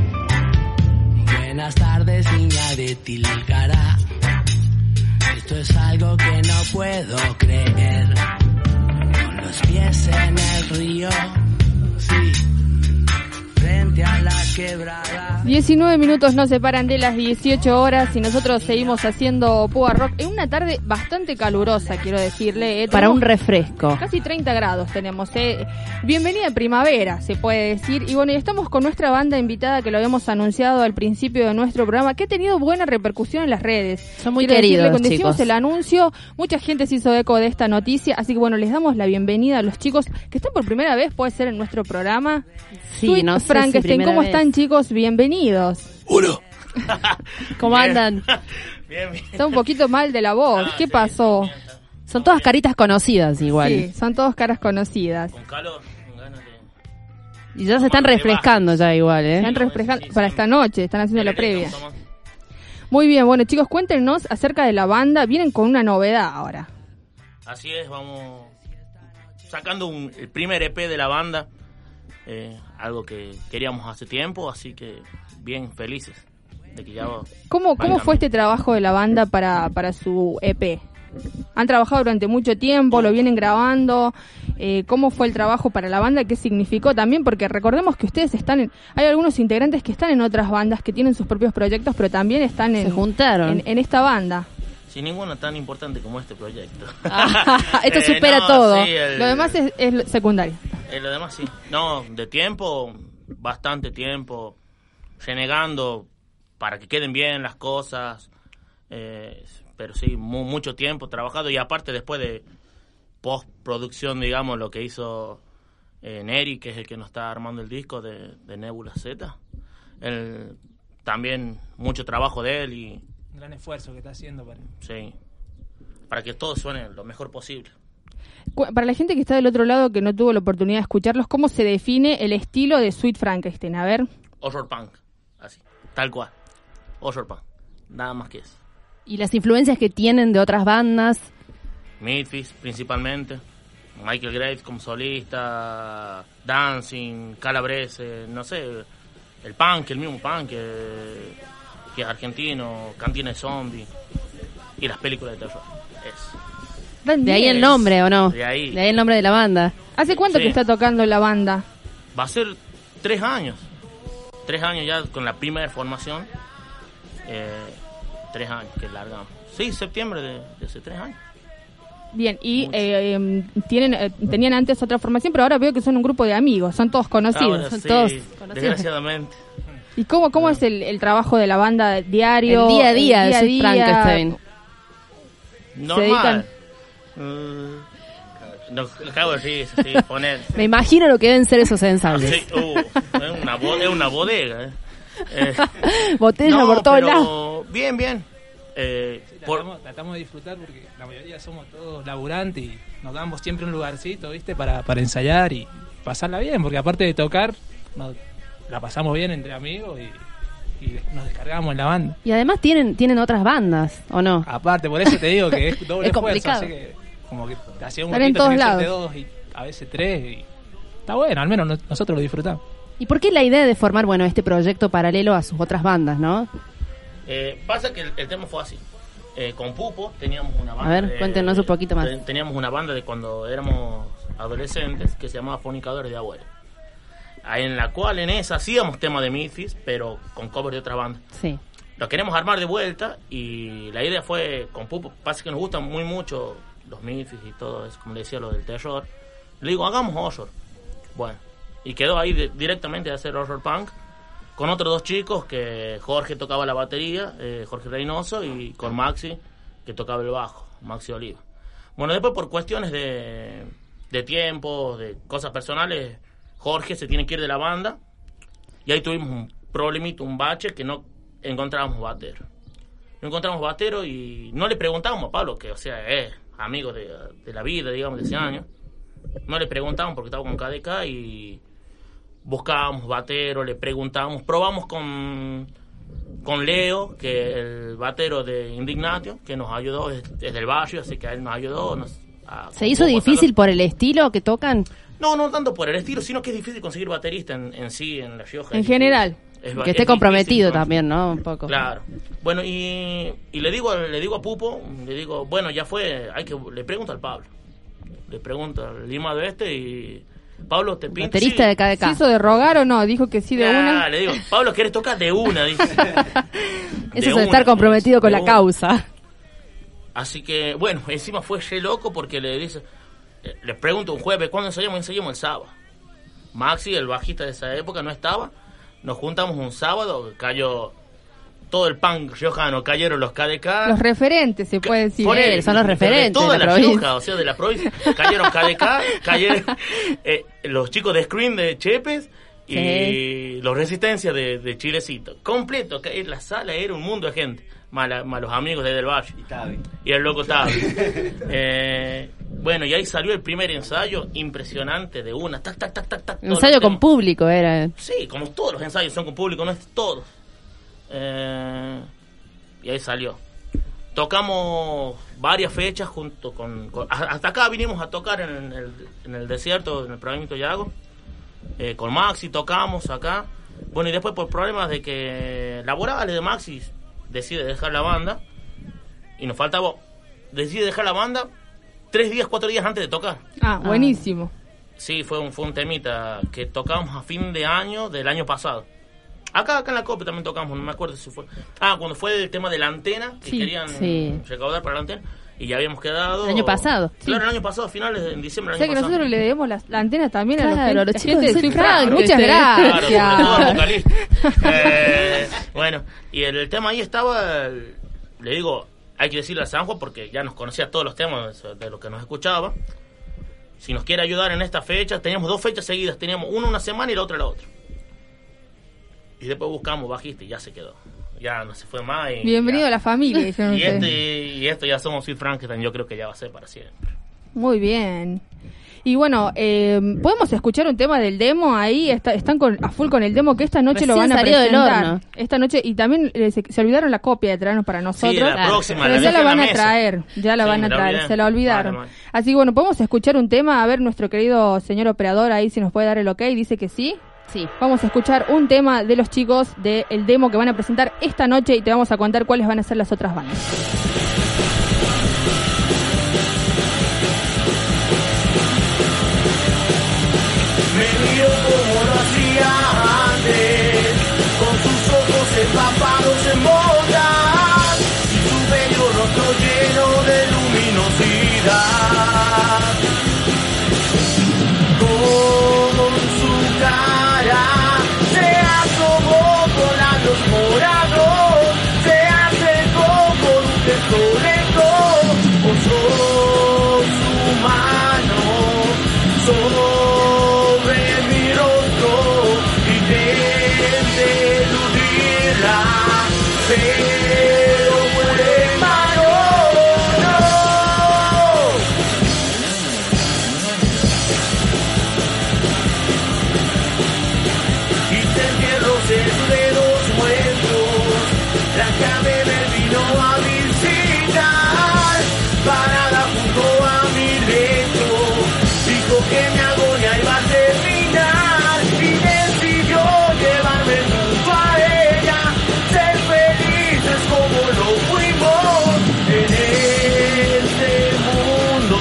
Buenas tardes, niña de Tilcara. Esto es algo que no puedo creer. Con los pies en el río, sí, frente a la quebrada. 19 minutos nos separan de las 18 horas y nosotros seguimos haciendo Púa Rock en una tarde bastante calurosa, quiero decirle. Para un refresco. Casi 30 grados tenemos. Bienvenida en primavera, se puede decir. Y bueno, y estamos con nuestra banda invitada que lo habíamos anunciado al principio de nuestro programa, que ha tenido buena repercusión en las redes. Son muy Quiero queridos, cuando chicos. hicimos el anuncio, mucha gente se hizo eco de esta noticia, así que bueno, les damos la bienvenida a los chicos que están por primera vez, puede ser en nuestro programa. Sí, Sweet no sé si Frankenstein, primera ¿cómo vez. están, chicos? Bienvenidos. Hola. ¿Cómo andan? Bien, bien. Está un poquito mal de la voz. ¿Qué pasó? Son todas caritas conocidas igual. Sí, son todas caras conocidas. Con calor, con ganas de... Y ya se están refrescando ya igual, Se han refrescado para esta noche, están haciendo la previa. Vamos a tomar. Muy bien, bueno chicos, cuéntenos acerca de la banda. Vienen con una novedad ahora. Así es, vamos sacando el primer EP de la banda. Algo que queríamos hace tiempo, así que bien felices de que ya ¿Cómo fue este trabajo de la banda para su EP? ¿Han trabajado durante mucho tiempo? ¿Lo vienen grabando? ¿Cómo fue el trabajo para la banda? ¿Qué significó también? Porque recordemos que ustedes hay algunos integrantes que están en otras bandas, que tienen sus propios proyectos, pero también están Se juntaron. en esta banda. sin ninguna tan importante como este proyecto. Esto supera todo. Sí, lo demás es secundario. Lo demás sí. No, de tiempo, bastante tiempo, renegando para que queden bien las cosas. Pero sí, mucho tiempo trabajado. Y aparte después de postproducción, digamos, lo que hizo Neri, que es el que nos está armando el disco de Nebula Z. También mucho trabajo de él y... Un gran esfuerzo que está haciendo para que todo suene lo mejor posible. Para la gente que está del otro lado, que no tuvo la oportunidad de escucharlos, ¿cómo se define el estilo de Sweet Frankenstein? A ver. Horror punk, así, tal cual. Horror punk, nada más que eso. ¿Y las influencias que tienen de otras bandas? Memphis, principalmente. Michael Graves como solista, Dancing, Calabrese, no sé, el punk, el mismo punk que es argentino, Cantina de Zombie y las películas de terror. ¿De ahí el nombre o no? De ahí el nombre de la banda. ¿Hace cuánto que está tocando la banda? Va a ser 3 años. 3 años ya con la primera formación. 3 años que largamos. Sí, septiembre de hace 3 años. Bien, y tenían antes otra formación, pero ahora veo que son un grupo de amigos, son todos conocidos. Ahora son sí, todos conocidos. Desgraciadamente. ¿Y cómo es el trabajo de la banda diario? El día a día de Sweet Frankenstein. Normal. No, cago de risa, sí, poner. Me imagino lo que deben ser esos ensambles. Sí, es una bodega. Botella por todos lados. Bien. Tratamos de disfrutar porque la mayoría somos todos laburantes y nos damos siempre un lugarcito, ¿viste? Para ensayar y pasarla bien, porque aparte de tocar, la pasamos bien entre amigos y nos descargamos en la banda. Y además tienen otras bandas, ¿o no? Aparte, por eso te digo que es doble es complicado. esfuerzo, así que como que te hacía un Están en todos lados. de 2 y a veces 3 y está bueno, al menos nosotros lo disfrutamos. ¿Y por qué la idea de formar, este proyecto paralelo a sus otras bandas, no? Pasa que el tema fue así. Con Pupo teníamos una banda. A ver, cuéntenos un poquito más. Teníamos una banda de cuando éramos adolescentes que se llamaba Fornicadores de Abuela. En la cual en esa hacíamos tema de Memphis, pero con cover de otra banda. Sí. Lo queremos armar de vuelta y la idea fue con Pupo. Pasa que nos gustan muy mucho los Memphis y todo eso, como le decía, lo del terror. Le digo, hagamos horror. Bueno, y quedó ahí directamente de hacer horror punk. Con otros 2 chicos, que Jorge tocaba la batería, Jorge Reynoso, y con Maxi, que tocaba el bajo, Maxi Oliva. Bueno, después por cuestiones de tiempo, de cosas personales, Jorge se tiene que ir de la banda, y ahí tuvimos un problemito, un bache, que no encontrábamos batero. Nos encontramos batero y no le preguntamos a Pablo, que o sea es amigo de la vida, digamos, de ese año. No le preguntamos porque estaba con KDK y buscábamos batero, le preguntamos, probamos con Leo, que es el batero de Indignatio, que nos ayudó desde el barrio, así que él nos ayudó. ¿Se hizo difícil por el estilo que tocan? No tanto por el estilo, sino que es difícil conseguir baterista en sí, en La Rioja. En general. Que esté comprometido también, ¿no? Un poco. Claro. Bueno, y le digo a Pupo, le digo, bueno, ya fue, le pregunto al Pablo. Le pregunto al limado y... Pablo, ¿te pinta? Baterista de KDK. ¿Se hizo de rogar o no? Dijo que sí de una. Le digo, Pablo, ¿quieres tocar? De una, dice. Eso es estar comprometido con la causa. Así que, bueno, encima fue re loco porque le pregunto un jueves, ¿cuándo ensayamos? Ensayamos el sábado. Maxi, el bajista de esa época, no estaba. Nos juntamos un sábado, cayó todo el punk riojano, cayeron los KDK. Los referentes, se puede decir. Son los referentes. De toda la Rioja, o sea, de la provincia. Cayeron KDK, cayeron los chicos de Scream de Chepes y los Resistencia de Chilecito. Completo, la sala era un mundo de gente. Más los amigos de Del Valle. Y el loco Tavi. Bueno, y ahí salió el primer ensayo, impresionante, de una. Tac, tac, tac, tac, tac. Ensayo con público era. Sí, como todos los ensayos son con público, no es todos. Y ahí salió. Tocamos varias fechas junto con hasta acá vinimos a tocar en el desierto, en el Provimiento Yago. Con Maxi tocamos acá. Bueno, y después por problemas de que laborales de Maxi decide dejar la banda. Y nos faltaba, decide dejar la banda 4 días antes de tocar. Buenísimo. Sí, fue un temita que tocamos a fin de año del año pasado. Acá en la Copa también tocamos, no me acuerdo si fue... cuando fue el tema de la antena, que querían recaudar para la antena, y ya habíamos quedado... ¿El año pasado? Claro, el año pasado, finales en diciembre del año pasado. O sea que nosotros le debemos la antena también a los chicos de Soy Frank. Muchas gracias. Claro, vocalista. Bueno, y el tema ahí estaba, le digo, hay que decirle a San Juan, porque ya nos conocía todos los temas de lo que nos escuchaba. Si nos quiere ayudar en esta fecha, teníamos 2 fechas seguidas, teníamos una semana y la otra la otra. Y después buscamos bajista y ya se quedó. Ya no se fue más. Bienvenido a la familia. Y esto ya somos Sweet Frankenstein, yo creo que ya va a ser para siempre. Muy bien. Y bueno, ¿podemos escuchar un tema del demo? Ahí están a full con el demo que esta noche recién lo van a presentar. Del horno. Esta noche, y también se olvidaron la copia de traernos para nosotros. Sí, la próxima, pero ya la van a traer, se la olvidaron. Vale. Así que bueno, ¿podemos escuchar un tema? A ver, nuestro querido señor operador ahí si nos puede dar el ok, dice que sí. Sí. Vamos a escuchar un tema de los chicos del demo que van a presentar esta noche y te vamos a contar cuáles van a ser las otras bandas. Me miró como lo hacía antes, con sus ojos empapados en botas y su bello rostro lleno de luminosidad. Con su cara se asomó con labios morados, se acercó con un gesto lento, posó su mano sobre mi rostro, intenté eludirla, pero fue en vano. La llave me vino a visitar, parada junto a mi lecho, dijo que mi agonía iba a terminar y decidió llevarme junto a ella, ser felices como lo fuimos en este mundo,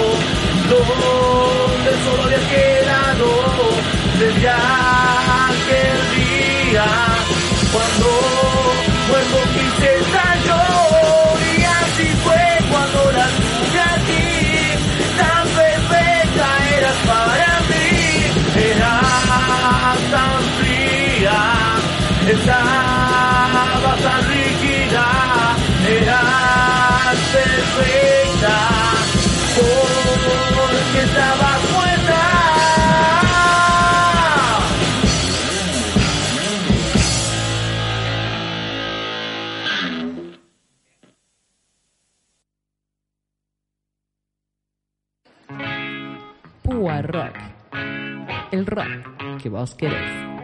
donde solo había quedado desde aquel día cuando muerto quise estalló y así fue cuando la luz Púa Rock. El rock que vos querés.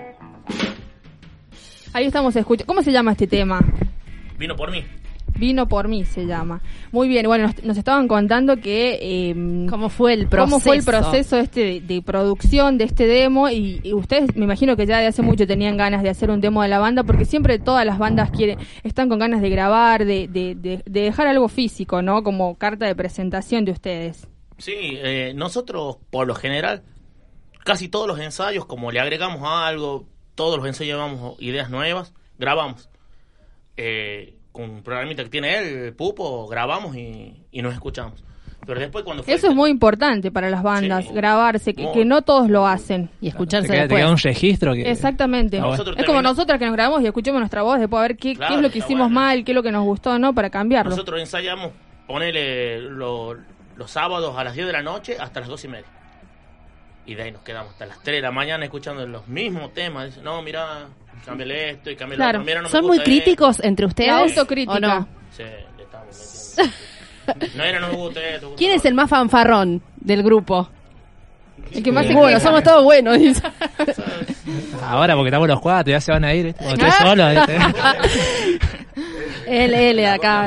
Ahí estamos escuchando. ¿Cómo se llama este tema? Vino por mí. Vino por mí se llama. Muy bien, bueno, nos estaban contando que cómo fue el proceso de producción de este demo y ustedes me imagino que ya de hace mucho tenían ganas de hacer un demo de la banda, porque siempre todas las bandas están con ganas de grabar, de dejar algo físico, ¿no? Como carta de presentación de ustedes. Sí, nosotros por lo general casi todos los ensayos, como le agregamos algo, todos los ensayos llevamos ideas nuevas, grabamos. Con un programita que tiene él, el Pupo, grabamos y nos escuchamos. Pero después cuando eso es muy importante para las bandas, sí, grabarse, que no todos lo hacen. Y escucharse después. Te queda un registro. Exactamente. Es como nosotras que nos grabamos y escuchamos nuestra voz, después a ver qué es lo que hicimos mal, qué es lo que nos gustó, ¿no? Para cambiarlo. Nosotros ensayamos, ponele los sábados a las 10 de la noche hasta las 2:30. Y de ahí nos quedamos hasta las 3 de la mañana escuchando los mismos temas. Dicen, no, mira, cámbiale esto y cámbiale lo otro. Mira, no ¿son muy críticos entre ustedes? La autocrítica. ¿O no? Sí, le estamos metiendo. No era, no me gusta esto. ¿Quién es el más fanfarrón del grupo? El que más se bueno, somos todos buenos. Ahora, porque estamos los cuatro, ya se van a ir. Cuando estoy solo. Él acá.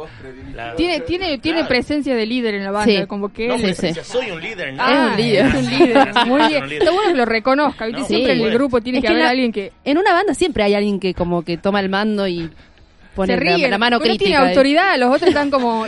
Tiene presencia de líder en la banda, sí, como que no, él soy un líder, ¿no? Es un líder. Es un líder. Muy bien. Está bueno que lo reconozca, ¿viste? No, siempre en el grupo tiene que haber alguien que en una banda siempre hay alguien que como que toma el mando y pone la mano crítica. No tiene autoridad, los otros están como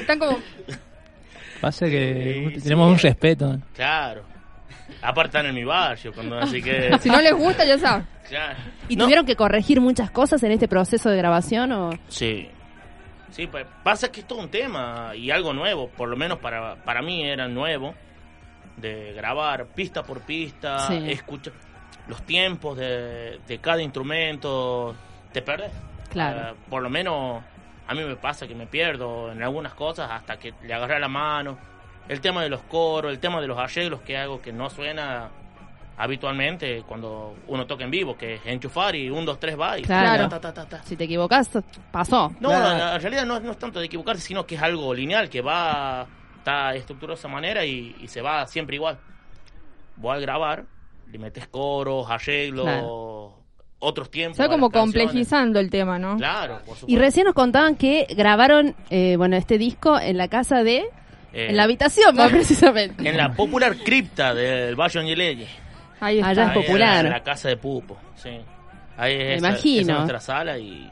pasa que tenemos un respeto. Claro. Aparte están en mi barrio, así que si no les gusta, ya saben. Claro. ¿Y tuvieron que corregir muchas cosas en este proceso de grabación o? Sí. Sí, pues pasa que es todo un tema y algo nuevo, por lo menos para mí era nuevo, de grabar pista por pista, escuchar los tiempos de cada instrumento, te perdés. Claro. Por lo menos a mí me pasa que me pierdo en algunas cosas hasta que le agarré la mano. El tema de los coros, el tema de los arreglos que hago que no suena habitualmente cuando uno toca en vivo, que es enchufar y 1, 2, 3 va y claro. Ta. Si te equivocas, pasó. No, en realidad no es tanto de equivocarse, sino que es algo lineal, que está estructurado de esa manera y se va siempre igual. Voy a grabar, le metes coros, arreglos, otros tiempos. O sea, como complejizando el tema, ¿no? Claro, por supuesto. Y recién nos contaban que grabaron este disco en la casa de... en la habitación, más precisamente. En la popular cripta del Barrio Angelelli. Ahí está. Allá es popular. En la casa de Pupo, sí. Ahí es imagino. Esa es nuestra sala y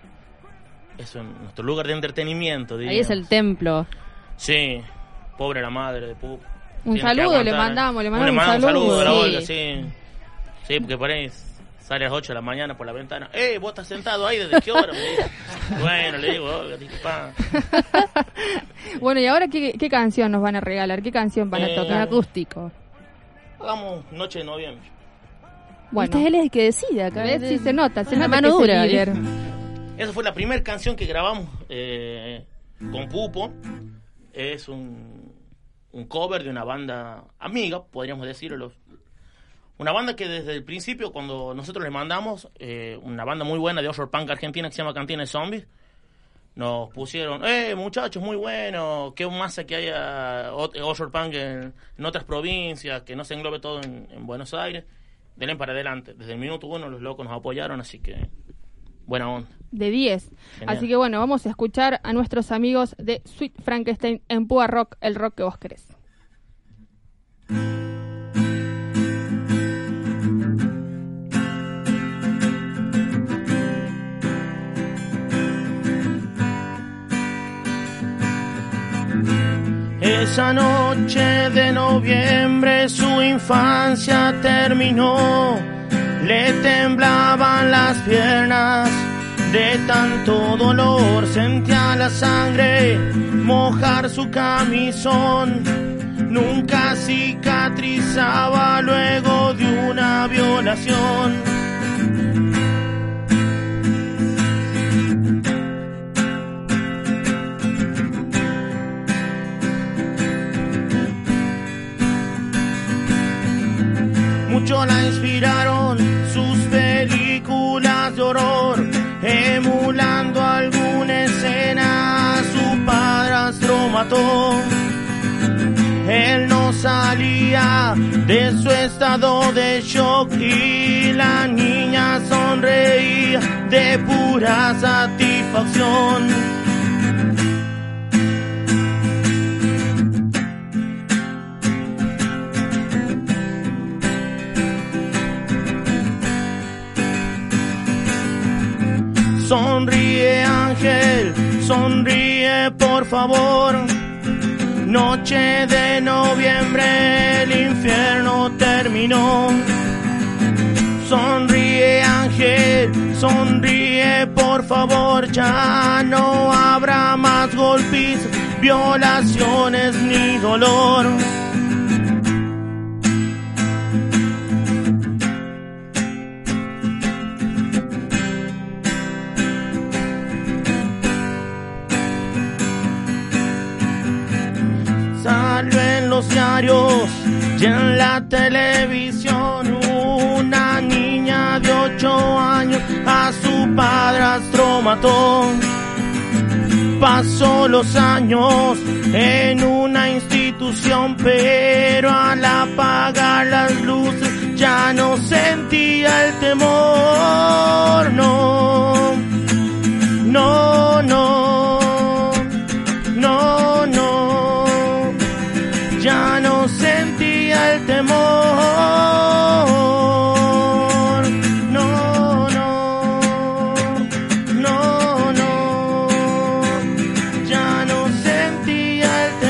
es nuestro lugar de entretenimiento, diríamos. Ahí es el templo. Sí, pobre la madre de Pupo. Un saludo le mandamos un saludo a la sí. Olga, sí. Sí, porque por ahí sale a las 8 de la mañana por la ventana. ¿Vos estás sentado ahí desde qué hora? Bueno, le digo, Olga, disculpa. Bueno, ¿y ahora qué canción nos van a regalar? ¿Qué canción van a tocar? Acústico. Hagamos Noche de Noviembre. Bueno, él es el que decide acá. Sí, se nota la mano dura. Esa fue la primera canción que grabamos con Pupo. Es un cover de una banda amiga, podríamos decirlo. Una banda que desde el principio, cuando nosotros les mandamos, una banda muy buena de horror punk argentina que se llama Cantina de Zombies, nos pusieron, muchachos, muy bueno, qué masa que haya horror punk en otras provincias, que no se englobe todo en Buenos Aires. Denle para adelante. Desde el minuto 1 los locos nos apoyaron, así que buena onda. De 10. Genial. Así que bueno, vamos a escuchar a nuestros amigos de Sweet Frankenstein en Púa Rock, el rock que vos querés. Esa noche de noviembre su infancia terminó, le temblaban las piernas de tanto dolor, sentía la sangre mojar su camisón, nunca cicatrizaba luego de una violación. Mucho la inspiraron sus películas de horror, emulando alguna escena, su padrastro mató. Él no sabe salía de su estado de shock y la niña sonreía de pura satisfacción. Sonríe, ángel, sonríe por favor. Noche de noviembre, el infierno terminó. Sonríe, ángel, sonríe por favor. Ya no habrá más golpes, violaciones ni dolor. Salió en los diarios y en la televisión una niña de 8 años a su padrastro mató. Pasó los años en una institución, pero al apagar las luces ya no sentía el temor. No, no, no, no, no. Ya no sentía el temor. No, no, no, no. Ya no sentía el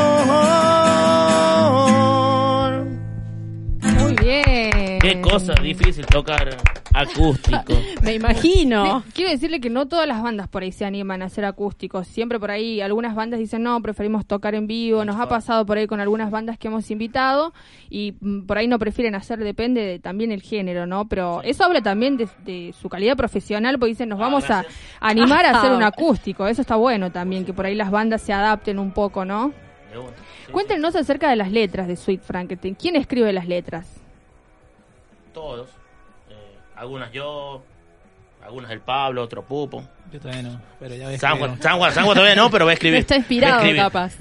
temor. Muy bien. Qué cosa difícil tocar acústico. Me imagino. Quiero decirle que no todas las bandas por ahí se animan a hacer acústicos. Siempre por ahí algunas bandas dicen no, preferimos tocar en vivo. Nos ha pasado por ahí con algunas bandas que hemos invitado y por ahí no prefieren hacer, depende de también el género, ¿no? Pero eso habla también de su calidad profesional, porque dicen nos vamos a animar a hacer un acústico. Eso está bueno también, que por ahí las bandas se adapten un poco, ¿no? Cuéntenos acerca de las letras de Sweet Frankenstein. ¿Quién escribe las letras? Todos. Algunas yo, algunas el Pablo, otro Pupo. Yo todavía no, pero ya voy a San Juan todavía no, pero va a escribir. Está inspirado, capaz.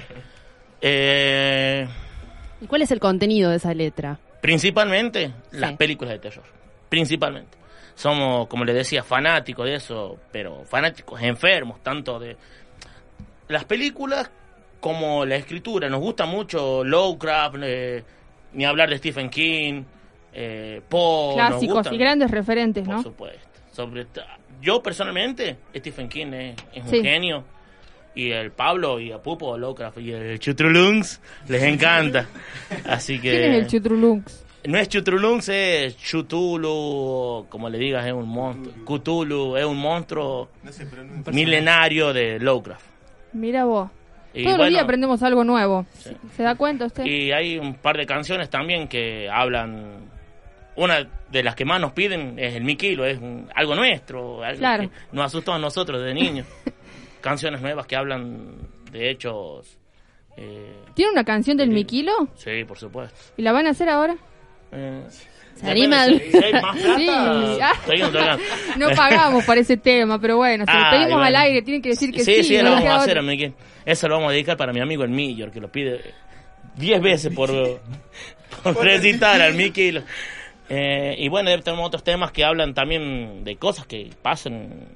¿Y cuál es el contenido de esa letra? Principalmente las películas de terror. Principalmente. Somos, como les decía, fanáticos de eso, pero fanáticos enfermos, tanto de las películas como la escritura. Nos gusta mucho Lovecraft, ni hablar de Stephen King. Poe, clásicos y grandes referentes, ¿no? Por supuesto. Yo personalmente, Stephen King es un genio. Y el Pablo y a Pupo, Lovecraft y el Chutrulunx les encanta. Así que. ¿Quién es el Chutrulunx? No es Chutrulunx, es Chutulu, como le digas, es un monstruo. Cthulhu es un monstruo milenario de Lovecraft. Mira vos. Y todos los días aprendemos algo nuevo. Sí. ¿Se da cuenta usted? Y hay un par de canciones también que hablan. Una de las que más nos piden es el Miquilo, es algo nuestro, algo que nos asustó a nosotros de niños. Canciones nuevas que hablan de hechos. ¿Tiene una canción del Miquilo? Sí, por supuesto. ¿Y la van a hacer ahora? ¿Se animan? Si hay más plata, no pagamos para ese tema, pero bueno, si lo pedimos al aire, tienen que decir que sí. Sí, lo vamos a hacer, Miquel. Eso lo vamos a dedicar para mi amigo el Millor, que lo pide 10 veces por recitar al Miquilo. Y bueno, tenemos otros temas que hablan también de cosas que pasan,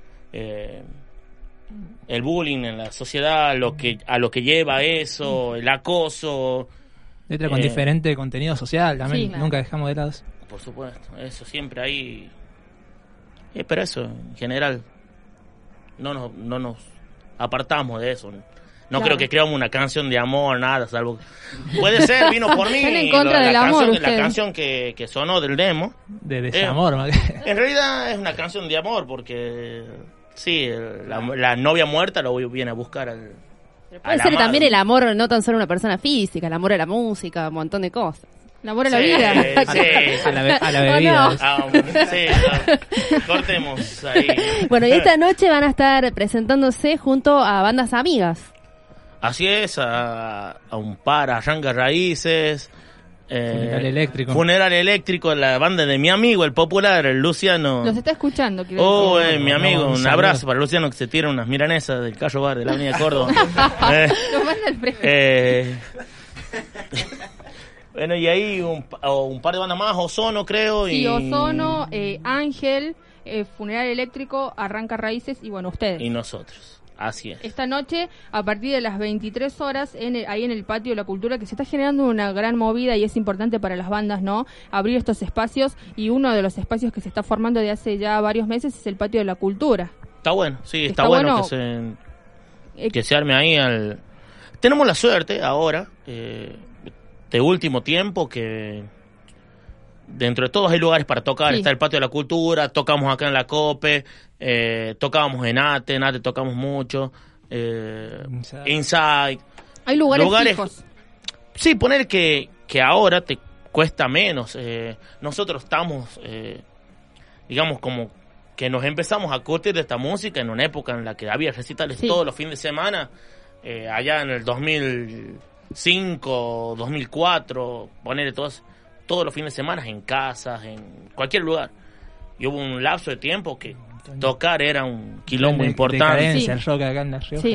el bullying en la sociedad, a lo que lleva eso, el acoso. Letra con diferente contenido social también, nunca dejamos de lado. Por supuesto, eso siempre hay. Pero eso, en general, no nos apartamos de eso. No creo que creamos una canción de amor, nada, salvo... Puede ser, vino por mí. Están en contra del amor, la canción que sonó del demo. De desamor. En realidad es una canción de amor, porque... Sí, la novia muerta lo viene a buscar al... Puede ser también el amor, no tan solo una persona física, el amor a la música, un montón de cosas. El amor a la vida. A la bebida. Cortemos ahí. Bueno, y esta noche van a estar presentándose junto a bandas amigas. Así es, a un par, Arranca Raíces, Funeral Eléctrico, la banda de mi amigo, el popular, el Luciano. Los está escuchando. Mi amigo, un abrazo para Luciano, que se tira unas milanesas del Cayo Bar de la avenida Córdoba. Lo manda el Bueno, y ahí un par de bandas más, Ozono creo. Sí, Ozono, Ángel, Funeral Eléctrico, Arranca Raíces y bueno, ustedes. Y nosotros, así es. Esta noche, a partir de las 23 horas, ahí en el Patio de la Cultura, que se está generando una gran movida y es importante para las bandas, ¿no? Abrir estos espacios, y uno de los espacios que se está formando de hace ya varios meses es el Patio de la Cultura. Está bueno, sí, está bueno que se arme ahí Tenemos la suerte ahora, de último tiempo, que dentro de todos hay lugares para tocar. Sí. Está el Patio de la Cultura, tocamos acá en la COPE, tocábamos en ATE tocamos mucho, Inside. Hay lugares fijos. Sí, poner que ahora te cuesta menos. Nosotros estamos, digamos, como que nos empezamos a curtir de esta música en una época en la que había recitales todos los fines de semana, allá en el 2005, 2004, ponerle todos los fines de semana en casas, en cualquier lugar. Y hubo un lapso de tiempo que tocar era un quilombo importante. El rock acá en La Rioja,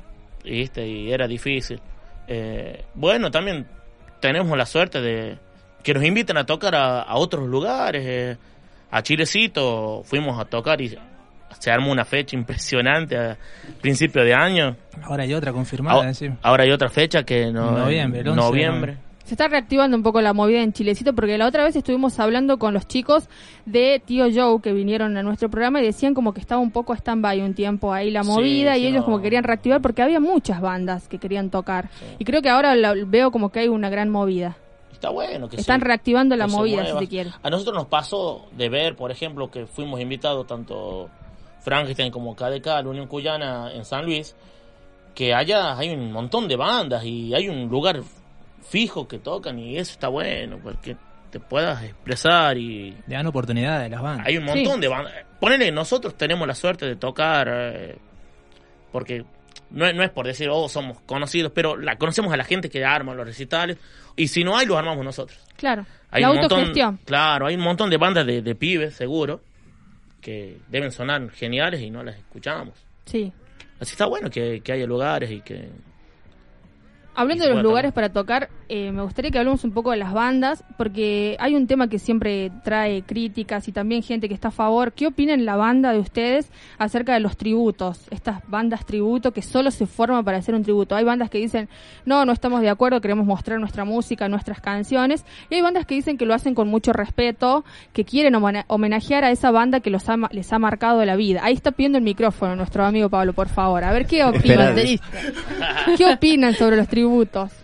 y era difícil. Bueno, también tenemos la suerte de que nos inviten a tocar a otros lugares. A Chilecito fuimos a tocar y se armó una fecha impresionante a principio de año. Ahora hay otra confirmada. Ahora hay otra fecha que noviembre. Se está reactivando un poco la movida en Chilecito, porque la otra vez estuvimos hablando con los chicos de Tío Joe que vinieron a nuestro programa y decían como que estaba un poco stand-by un tiempo ahí la movida, y ellos como querían reactivar porque había muchas bandas que querían tocar. Y creo que ahora veo como que hay una gran movida. Está bueno que están reactivando la movida, si se quiere. A nosotros nos pasó de ver, por ejemplo, que fuimos invitados tanto Frankenstein como KDK, la Unión Cuyana en San Luis, que allá hay un montón de bandas y hay un lugar fijo que tocan, y eso está bueno, porque te puedas expresar y... Le dan oportunidades a las bandas. Hay un montón de bandas. Ponele, nosotros tenemos la suerte de tocar, porque no es por decir, somos conocidos, pero conocemos a la gente que arma los recitales, y si no hay, los armamos nosotros. Claro, hay la autogestión. Claro, hay un montón de bandas de pibes, seguro, que deben sonar geniales y no las escuchamos. Sí. Así está bueno que haya lugares y que... Hablando de los lugares para tocar, me gustaría que hablemos un poco de las bandas, porque hay un tema que siempre trae críticas y también gente que está a favor. ¿Qué opinan la banda de ustedes acerca de los tributos? Estas bandas tributo que solo se forman para hacer un tributo. Hay bandas que dicen, no estamos de acuerdo, queremos mostrar nuestra música, nuestras canciones. Y hay bandas que dicen que lo hacen con mucho respeto, que quieren homenajear a esa banda que les ha marcado la vida. Ahí está pidiendo el micrófono nuestro amigo Pablo, por favor. A ver qué opinan. ¿Qué opinan sobre los tributos?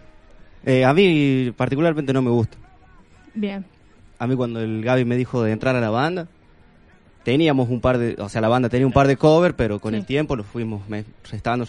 A mí particularmente no me gusta. Bien. A mí cuando el Gaby me dijo de entrar a la banda, teníamos la banda tenía un par de covers, pero con el tiempo los fuimos restando.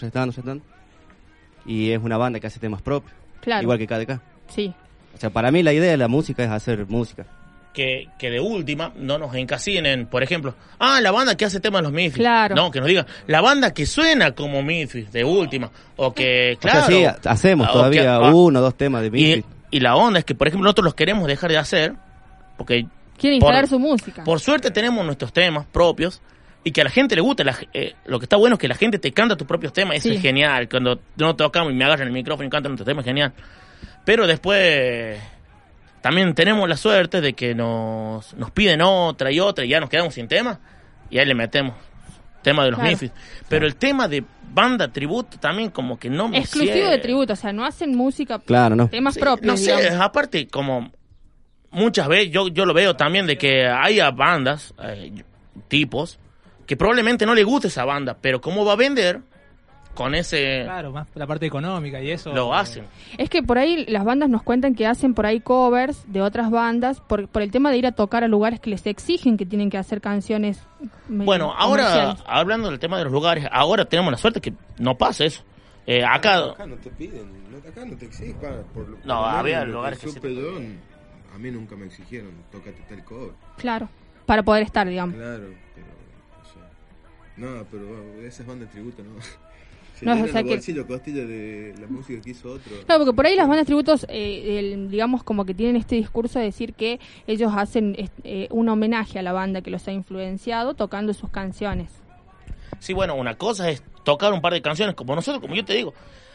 Y es una banda que hace temas propios, igual que KDK. Sí. O sea, para mí la idea de la música es hacer música. Que de última no nos encasillen en, por ejemplo, la banda que hace temas de los Misfits. Claro. No, que nos digan, la banda que suena como Misfits, de última. O que, claro. O sea, sí, hacemos todavía 1 o 2 temas de Misfits. Y la onda es que, por ejemplo, nosotros los queremos dejar de hacer, porque... Quieren instalar su música. Por suerte tenemos nuestros temas propios, y que a la gente le gusta. Lo que está bueno es que la gente te canta tus propios temas, eso es genial. Cuando no tocamos y me agarran el micrófono y cantan nuestros temas, es genial. Pero después... También tenemos la suerte de que nos piden otra y ya nos quedamos sin tema, y ahí le metemos tema de los Misfits. Pero el tema de banda tributo también como que no me exclusivo de tributo, o sea, no hacen música, temas propios. No sé, aparte como muchas veces yo lo veo también de que haya bandas, tipos, que probablemente no le guste esa banda, pero cómo va a vender... Con ese... Claro, más la parte económica y eso... Lo hacen. Es que por ahí las bandas nos cuentan que hacen por ahí covers de otras bandas por el tema de ir a tocar a lugares que les exigen que tienen que hacer canciones. Bueno, ahora, hablando del tema de los lugares, ahora tenemos la suerte que no pasa eso. Acá no te piden, acá no te exigen. Había lugares que a mí nunca me exigieron, tócate tal cover. Claro, para poder estar, digamos. Claro, pero... pero esas bandas de tributo, ¿no? No, o sea costilla de la música que hizo otro. Claro, porque por ahí las bandas tributos, digamos, como que tienen este discurso de decir que ellos hacen un homenaje a la banda que los ha influenciado tocando sus canciones. Sí, bueno, una cosa es tocar un par de canciones, como nosotros, como yo te digo.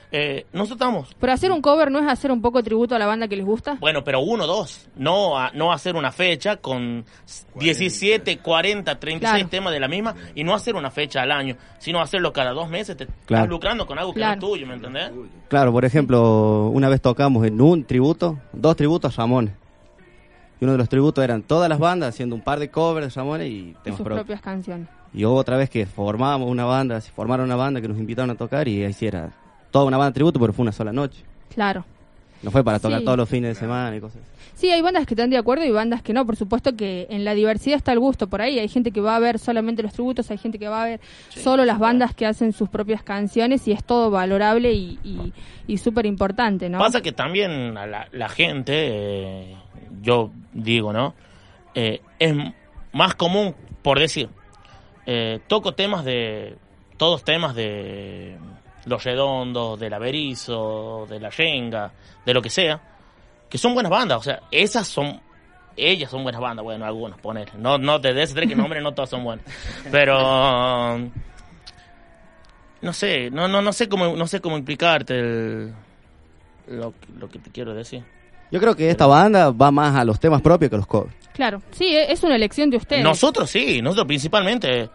Nosotros estamos... Pero hacer un cover no es hacer un poco tributo a la banda que les gusta. Bueno, pero 1, 2. No hacer una fecha con 17, 40, 36 temas de la misma y no hacer una fecha al año, sino hacerlo cada 2 meses. Te estás lucrando con algo que no es tuyo, ¿me entendés? Claro, por ejemplo, una vez tocamos en un tributo, 2 tributos a Ramones. Y uno de los tributos eran todas las bandas haciendo un par de covers de Ramones y temas sus propias canciones. Y otra vez que formaron una banda que nos invitaron a tocar y ahí sí era toda una banda de tributo, pero fue una sola noche. Claro. No fue para tocar todos los fines de semana y cosas. Sí, hay bandas que están de acuerdo y bandas que no. Por supuesto que en la diversidad está el gusto por ahí. Hay gente que va a ver solamente los tributos, hay gente que va a ver solo las bandas que hacen sus propias canciones y es todo valorable y súper importante, ¿no? Pasa que también a la gente, yo digo, ¿no? Es más común, por decir, toco todos temas de Los Redondos, de la Berizo, de la Yenga, de lo que sea, que son buenas bandas, o sea, ellas son buenas bandas, bueno, algunas, poner, no te des que nombres, no todas son buenas, pero no sé cómo implicarte lo que te quiero decir. Yo creo que esta banda va más a los temas propios que los covers. Claro, sí, es una elección de ustedes. Nosotros principalmente,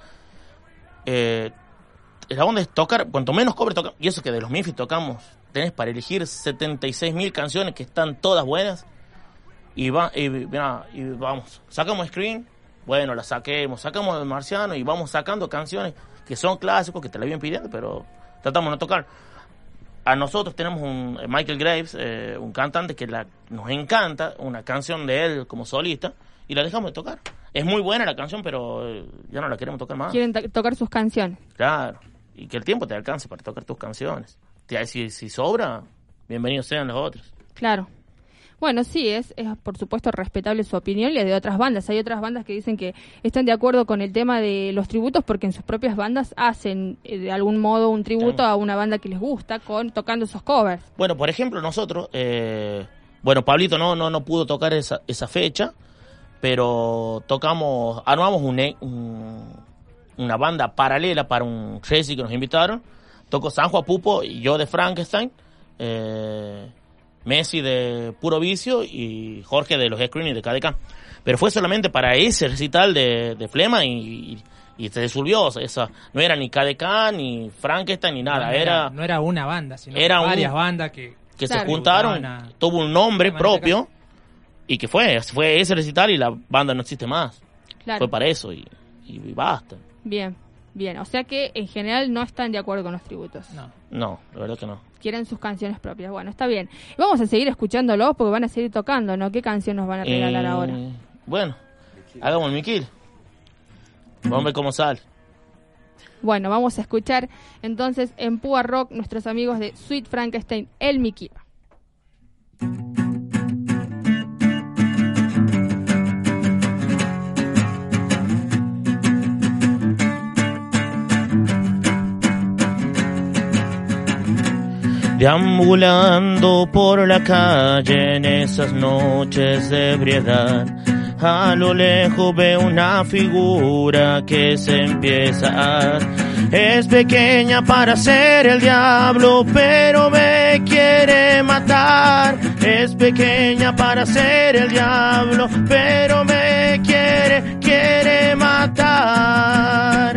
la onda es tocar, cuanto menos covers tocamos, y eso que de los Memphis tocamos, tenés para elegir 76.000 canciones que están todas buenas, y vamos, sacamos Screen, bueno, la sacamos el Marciano, y vamos sacando canciones que son clásicos, que te la vienen pidiendo, pero tratamos de no tocar. A nosotros tenemos un Michael Graves, un cantante que nos encanta, una canción de él como solista, y la dejamos de tocar. Es muy buena la canción, pero ya no la queremos tocar más. Quieren tocar sus canciones. Claro, y que el tiempo te alcance para tocar tus canciones. Si sobra, bienvenidos sean los otros. Claro. Bueno, sí, es por supuesto respetable su opinión y la de otras bandas. Hay otras bandas que dicen que están de acuerdo con el tema de los tributos porque en sus propias bandas hacen de algún modo un tributo a una banda que les gusta tocando esos covers. Bueno, por ejemplo, nosotros, Pablito no pudo tocar esa fecha, pero armamos una banda paralela para un Jesse que nos invitaron. Tocó Sanjo Pupo y yo de Frankenstein, Messi de Puro Vicio y Jorge de los Screen y de KDK. Pero fue solamente para ese recital de Flema y se disolvió. Esa no era ni KDK, ni Frankenstein, ni nada. No era una banda, sino varias bandas que se juntaron, tuvo un nombre propio y que fue ese recital y la banda no existe más. Claro. Fue para eso y basta. Bien. O sea que en general no están de acuerdo con los tributos. No, la verdad que no. Quieren sus canciones propias. Bueno, está bien. Y vamos a seguir escuchándolos porque van a seguir tocando, ¿no? ¿Qué canción nos van a regalar ahora? Bueno, hagamos el Miquil. Vamos a ver cómo sale. Bueno, vamos a escuchar entonces en Púa Rock nuestros amigos de Sweet Frankenstein, el Miquil. Deambulando por la calle en esas noches de ebriedad, a lo lejos veo una figura que se empieza a... Es pequeña para ser el diablo, pero me quiere matar. Es pequeña para ser el diablo, pero me quiere matar.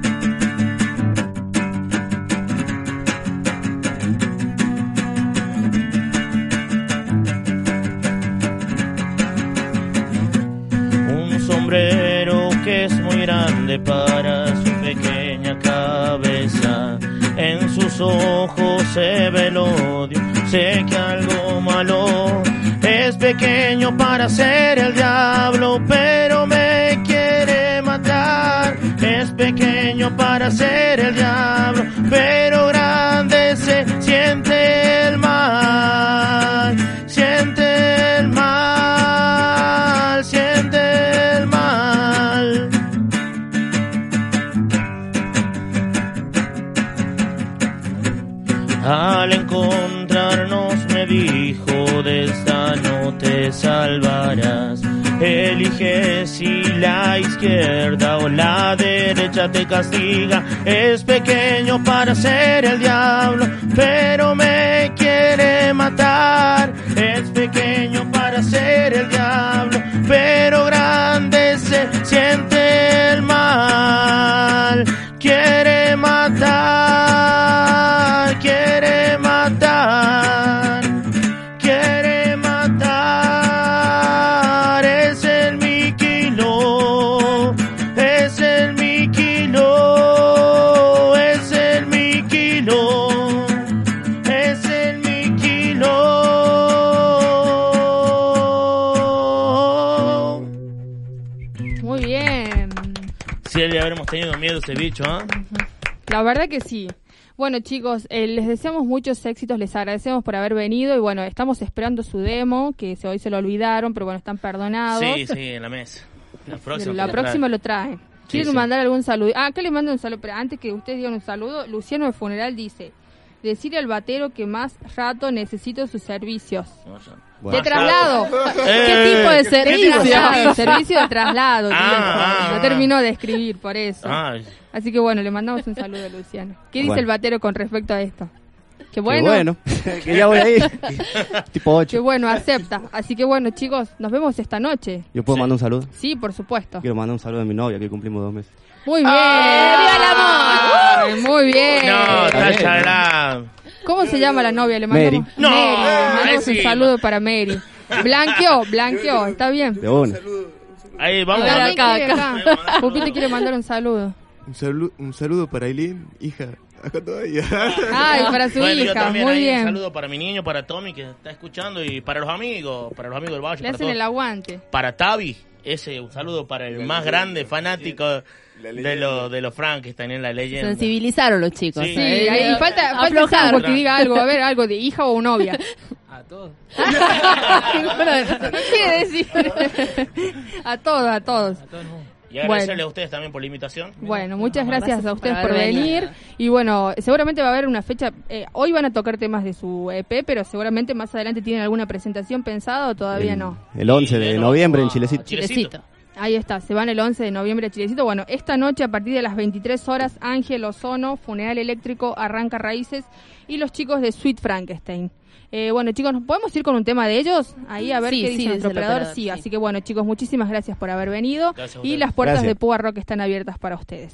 Sombrero que es muy grande para su pequeña cabeza. En sus ojos se ve el odio, sé que algo malo. Es pequeño para ser el diablo, pero me quiere matar. Es pequeño para ser el diablo, pero grande se siente el mal. Siente el mal, siente el mal. Al encontrarnos me dijo, de esta no te salvarás. Elige si la izquierda o la derecha te castiga. Es pequeño para ser el diablo, pero me tenido miedo a ese bicho, ¿eh? La verdad que sí. Bueno, chicos, les deseamos muchos éxitos, les agradecemos por haber venido y bueno, estamos esperando su demo, que hoy se lo olvidaron, pero bueno, están perdonados. Sí, en la mesa. La próxima lo traen. ¿Quieren mandar algún saludo? Que le mando un saludo, pero antes que ustedes digan un saludo, Luciano de Funeral dice, decirle al batero que más rato necesito sus servicios. De traslado. ¿Qué tipo de servicio? Servicio de traslado. No terminó de escribir por eso. Así que bueno, le mandamos un saludo a Luciano. ¿Qué dice el batero con respecto a esto? Que bueno. Que ya voy a ir. Tipo 8. Que bueno, acepta. Así que bueno, chicos, nos vemos esta noche. ¿Yo puedo mandar un saludo? Sí, por supuesto. Quiero mandar un saludo a mi novia, que cumplimos 2 meses. Muy bien. ¡Viva el amor! Muy bien. No, tachalá. ¿Cómo se llama la novia? Le mandamos Mary. No, Mary. Le mandamos un saludo para Mary. Blanqueó, está bien. De una. Ahí vamos. Acá. Pupito quiere mandar un saludo. Un saludo para Aileen, hija. Acá todavía. Ay, para su yo hija, también muy ahí bien. Un saludo para mi niño, para Tommy que está escuchando y para los amigos del Valle. Le hacen el aguante. Para Tavi, un saludo para el más grande fanático de los Frankenstein en la leyenda. Sensibilizaron los chicos. Sí, ahí falta algo que diga algo, a ver, algo de hija o novia. A todos. ¿Qué quiere decir? A todos. Y agradecerle a ustedes también por la invitación. Bueno, muchas gracias a ustedes por venir. Y bueno, seguramente va a haber una fecha. Hoy van a tocar temas de su EP, pero seguramente más adelante tienen alguna presentación pensada o todavía no. El 11 de noviembre en Chilecito. Chilecito. Ahí está, se van el 11 de noviembre a Chilecito. Bueno, esta noche a partir de las 23 horas, Ángel Ozono, Funeral Eléctrico, Arranca Raíces y los chicos de Sweet Frankenstein. Bueno, chicos, ¿nos podemos ir con un tema de ellos? Ahí a ver qué dice nuestro operador. Sí, así que bueno, chicos, muchísimas gracias por haber venido. Y las puertas de Púa Rock están abiertas para ustedes.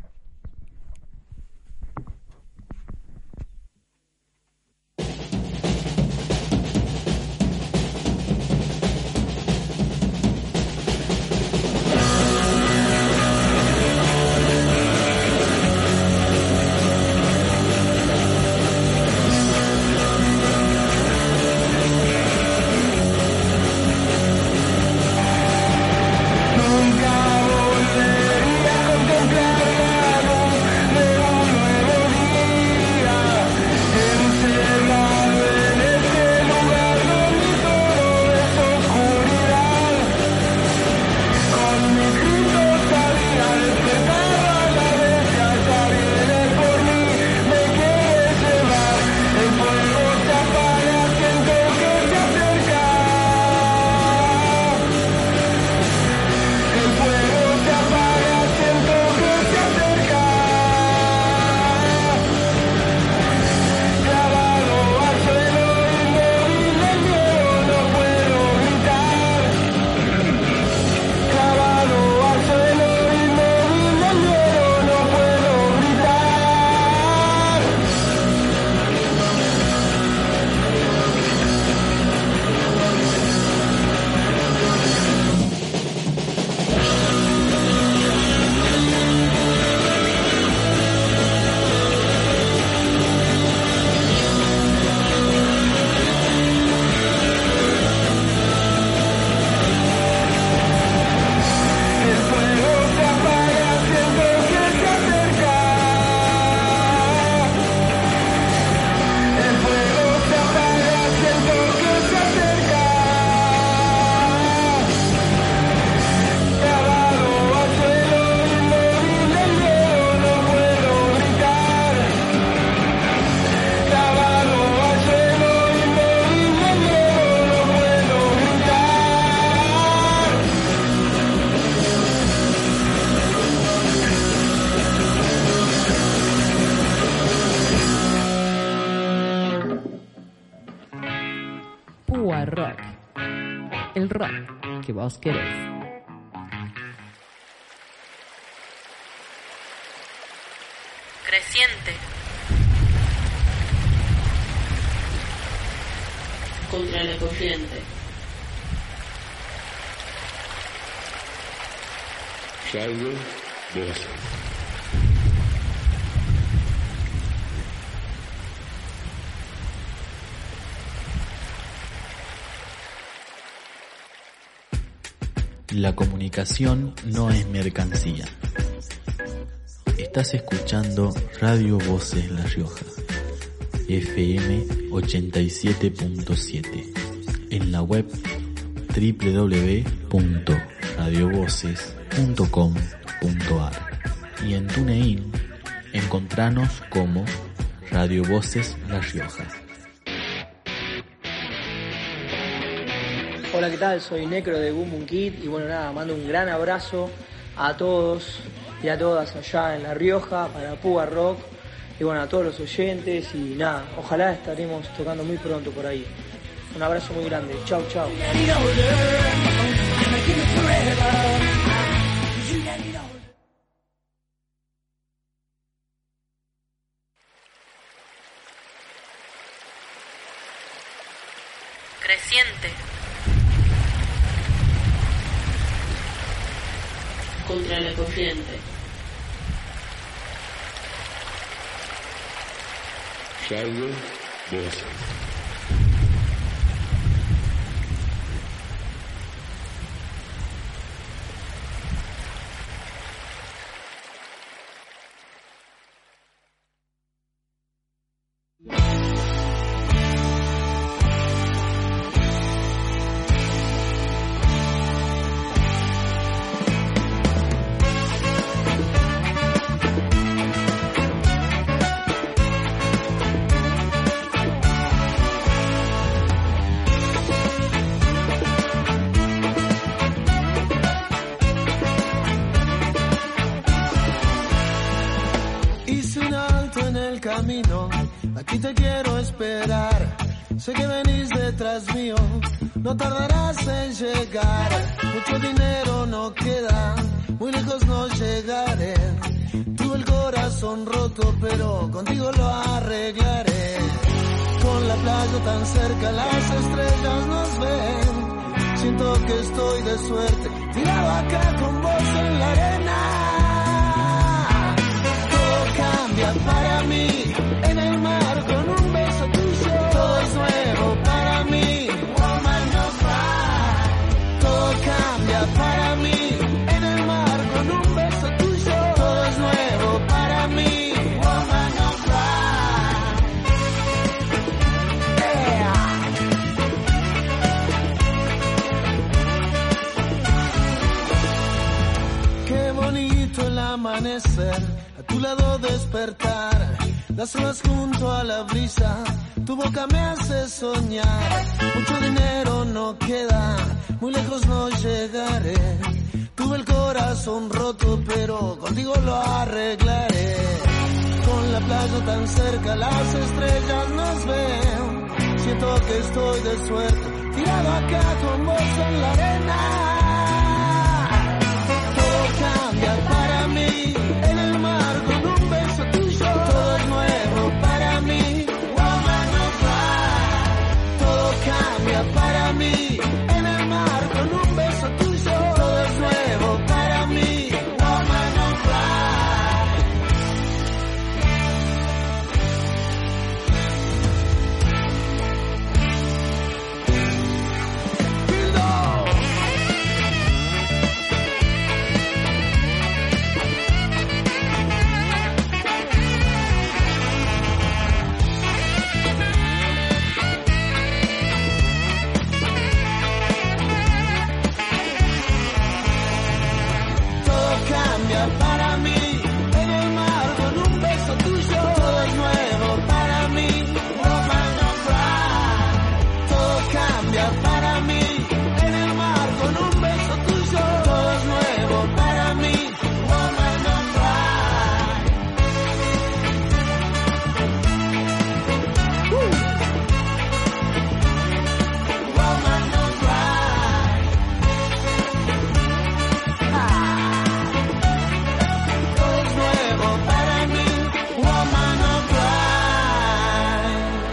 Rock. El rock que vos querés. Creciente. Contra la corriente. Salvo vos. La comunicación no es mercancía. Estás escuchando Radio Voces La Rioja, FM 87.7, en la web www.radiovoces.com.ar y en TuneIn encontranos como Radio Voces La Rioja. Hola, ¿qué tal? Soy Necro de Boom Boom Kid y bueno, nada, mando un gran abrazo a todos y a todas allá en La Rioja para Púa Rock y bueno, a todos los oyentes y nada, ojalá estaremos tocando muy pronto por ahí. Un abrazo muy grande, chau chau. Creciente. Contra la corriente. Radio Voces. Aquí te quiero esperar, sé que venís detrás mío, no tardarás en llegar, mucho dinero no queda, muy lejos no llegaré, tuve el corazón roto pero contigo lo arreglaré, con la playa tan cerca las estrellas nos ven, siento que estoy de suerte, tirado acá con vos en la arena, todo cambia para mí. En el mar con un beso tuyo, todo es nuevo para mí. Woman no cry. Todo cambia para mí. En el mar con un beso tuyo, todo es nuevo para mí. Woman no cry. Yeah. Qué bonito el amanecer, a tu lado despertar. Las olas junto a la brisa, tu boca me hace soñar. Mucho dinero no queda, muy lejos no llegaré. Tuve el corazón roto, pero contigo lo arreglaré. Con la playa tan cerca, las estrellas nos ven. Siento que estoy de suerte, tirado acá con vos en la arena. Todo cambia para mí, en el mar con un beso tuyo. Todo es nuevo para mí, woman no cry. Todo cambia para mí, en el mar con un beso tuyo. Todo es nuevo para mí, woman no para mí, en el mar con un beso tuyo. Todo es nuevo para mí, woman no cry. Todo cambia para mí, en el mar con un beso tuyo. Todo es nuevo para mí, woman no cry. Woman no cry. Para mí, woman no cry.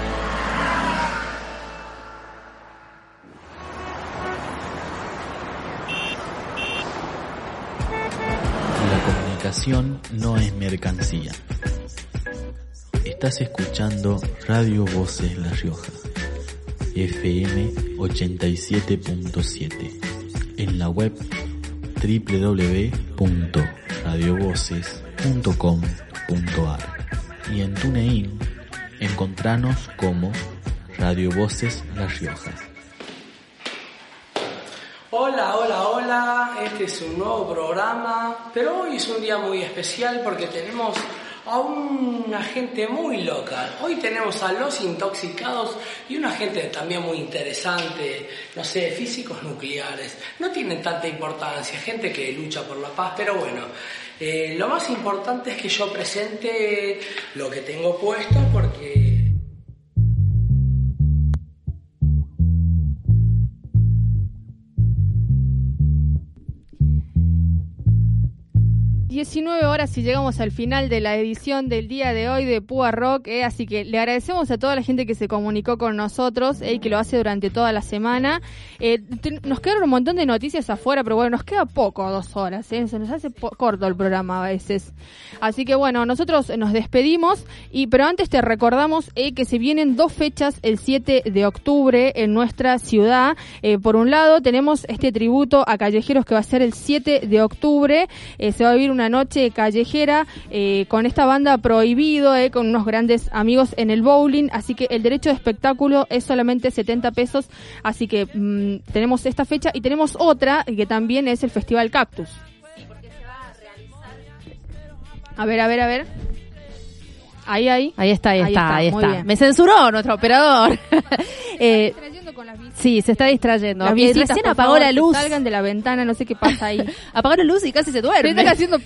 La comunicación no es mercancía. Estás escuchando Radio Voces La Rioja, FM 87.7, en la web www.radiovoces.com.ar y en TuneIn encontranos como Radio Voces La Rioja. Hola, hola, hola, este es un nuevo programa, pero hoy es un día muy especial porque tenemos a una gente muy loca. Hoy tenemos a Los Intoxicados y una gente también muy interesante, no sé, físicos nucleares. No tienen tanta importancia, gente que lucha por la paz, pero bueno, lo más importante es que yo presente lo que tengo puesto porque... 19 horas y llegamos al final de la edición del día de hoy de Púa Rock, así que le agradecemos a toda la gente que se comunicó con nosotros y que lo hace durante toda la semana. Nos quedan un montón de noticias afuera, pero bueno, nos queda poco, 2 horas, se nos hace corto el programa a veces. Así que bueno, nosotros nos despedimos, pero antes te recordamos que se vienen 2 fechas el 7 de octubre en nuestra ciudad. Por un lado tenemos este tributo a callejeros que va a ser el 7 de octubre, se va a vivir una noche callejera con esta banda Prohibido, con unos grandes amigos en el bowling, así que el derecho de espectáculo es solamente 70 pesos, así que tenemos esta fecha y tenemos otra que también es el Festival Cactus. Sí, porque se va a realizar... A ver. Ahí está. Muy bien. Me censuró nuestro operador. Sí, se está distrayendo. Las visitas, recién por apagó favor, la luz. Salgan de la ventana, no sé qué pasa ahí. Apagó la luz y casi se duerme. Están haciendo...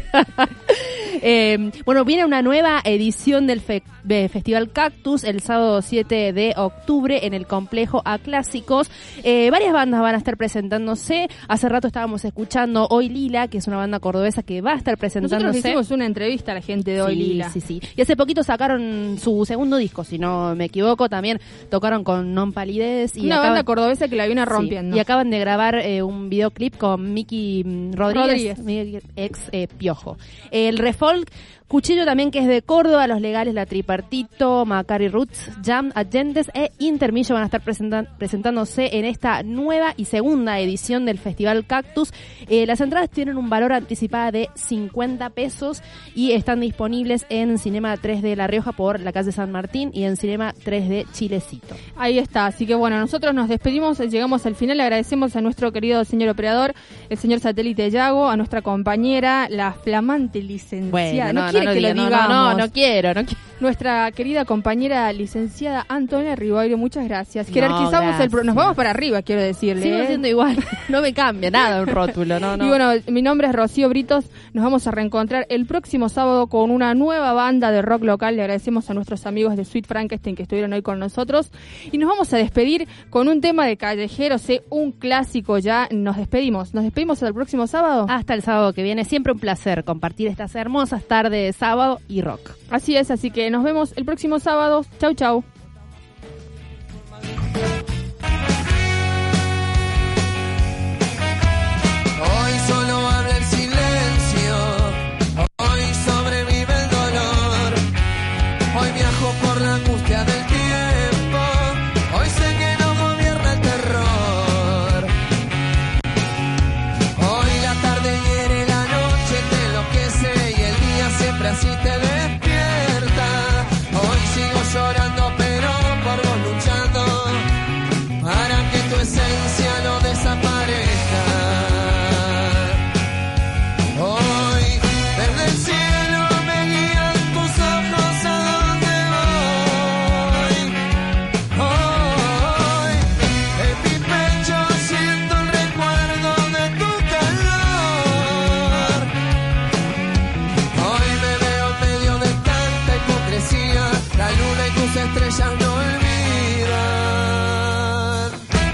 Bueno, viene una nueva edición del Festival Cactus el sábado 7 de octubre en el complejo A Clásicos. Varias bandas van a estar presentándose. Hace rato estábamos escuchando Hoy Lila, que es una banda cordobesa que va a estar presentándose. Nosotros hicimos una entrevista a la gente de Hoy Lila. Sí. Y hace poquito sacaron su segundo disco, si no me equivoco. También tocaron con Non Palidez. Y una banda cordobesa que la viene rompiendo. Sí, y acaban de grabar un videoclip con Miki Rodríguez. Ex Piojo. El Refolk, Cuchillo también, que es de Córdoba, Los Legales, La Tripartito, Macari Roots, Jam, Agentes e Intermillo van a estar presentándose en esta nueva y segunda edición del Festival Cactus. Las entradas tienen un valor anticipado de 50 pesos y están disponibles en Cinema 3D La Rioja por la calle San Martín y en Cinema 3D Chilecito. Ahí está, así que bueno, nosotros nos despedimos, llegamos al final, le agradecemos a nuestro querido señor operador, el señor Satélite Yago, a nuestra compañera, la flamante licenciada, no quiero. Nuestra querida compañera licenciada Antonia Ribeiro, muchas gracias. Jerarquizamos el nos vamos para arriba, quiero decirle. Sigo siendo igual, no me cambia nada un rótulo, no. Y bueno, mi nombre es Rocío Britos, nos vamos a reencontrar el próximo sábado con una nueva banda de rock local. Le agradecemos a nuestros amigos de Sweet Frankenstein que estuvieron hoy con nosotros y nos vamos a despedir con un tema de callejeros, un clásico ya. Nos despedimos hasta el próximo sábado. Hasta el sábado que viene, siempre un placer compartir estas hermosas tardes de sábado y rock. Así es, así que nos vemos el próximo sábado. Chau. Hoy solo habla el silencio, hoy sobrevive el dolor, hoy viajo por la angustia del tiempo, hoy sé que no gobierna el terror, hoy la tarde hiere, la noche te enloquece y el día siempre así te despierta, hoy sigo llorando pero por vos luchando, para que tu esencia no desaparezca. Estrellas no olvidan.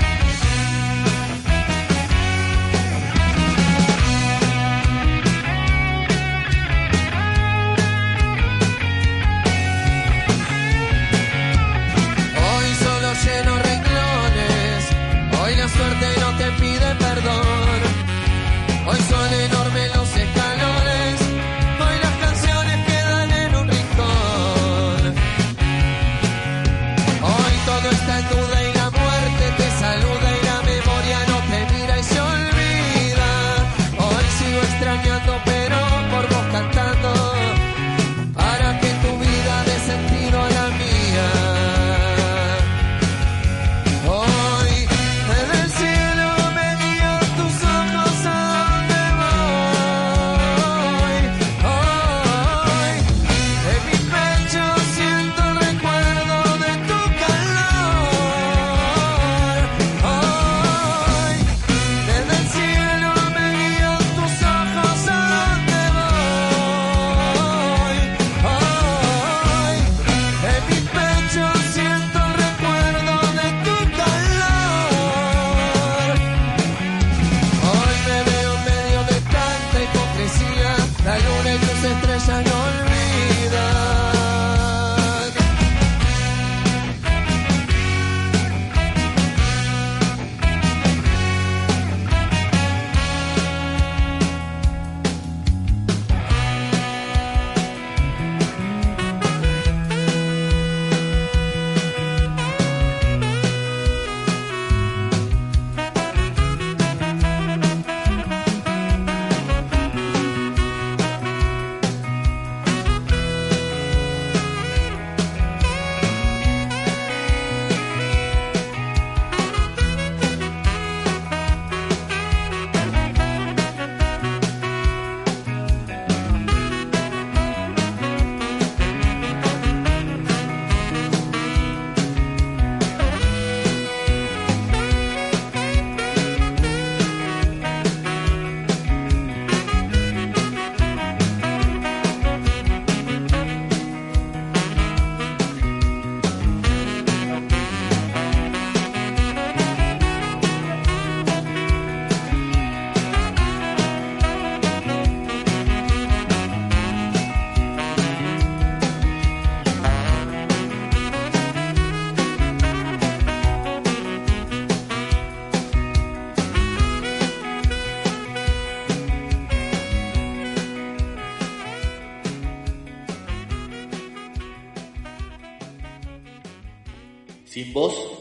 Hoy solo lleno renglones, hoy la suerte no te pide perdón, hoy son enormes los escalones, hoy las canciones quedan en un rincón. Hoy todo está en duda y la muerte te saluda y la memoria no te mira y se olvida. Hoy sigo extrañando pero por vos cantando. sin vos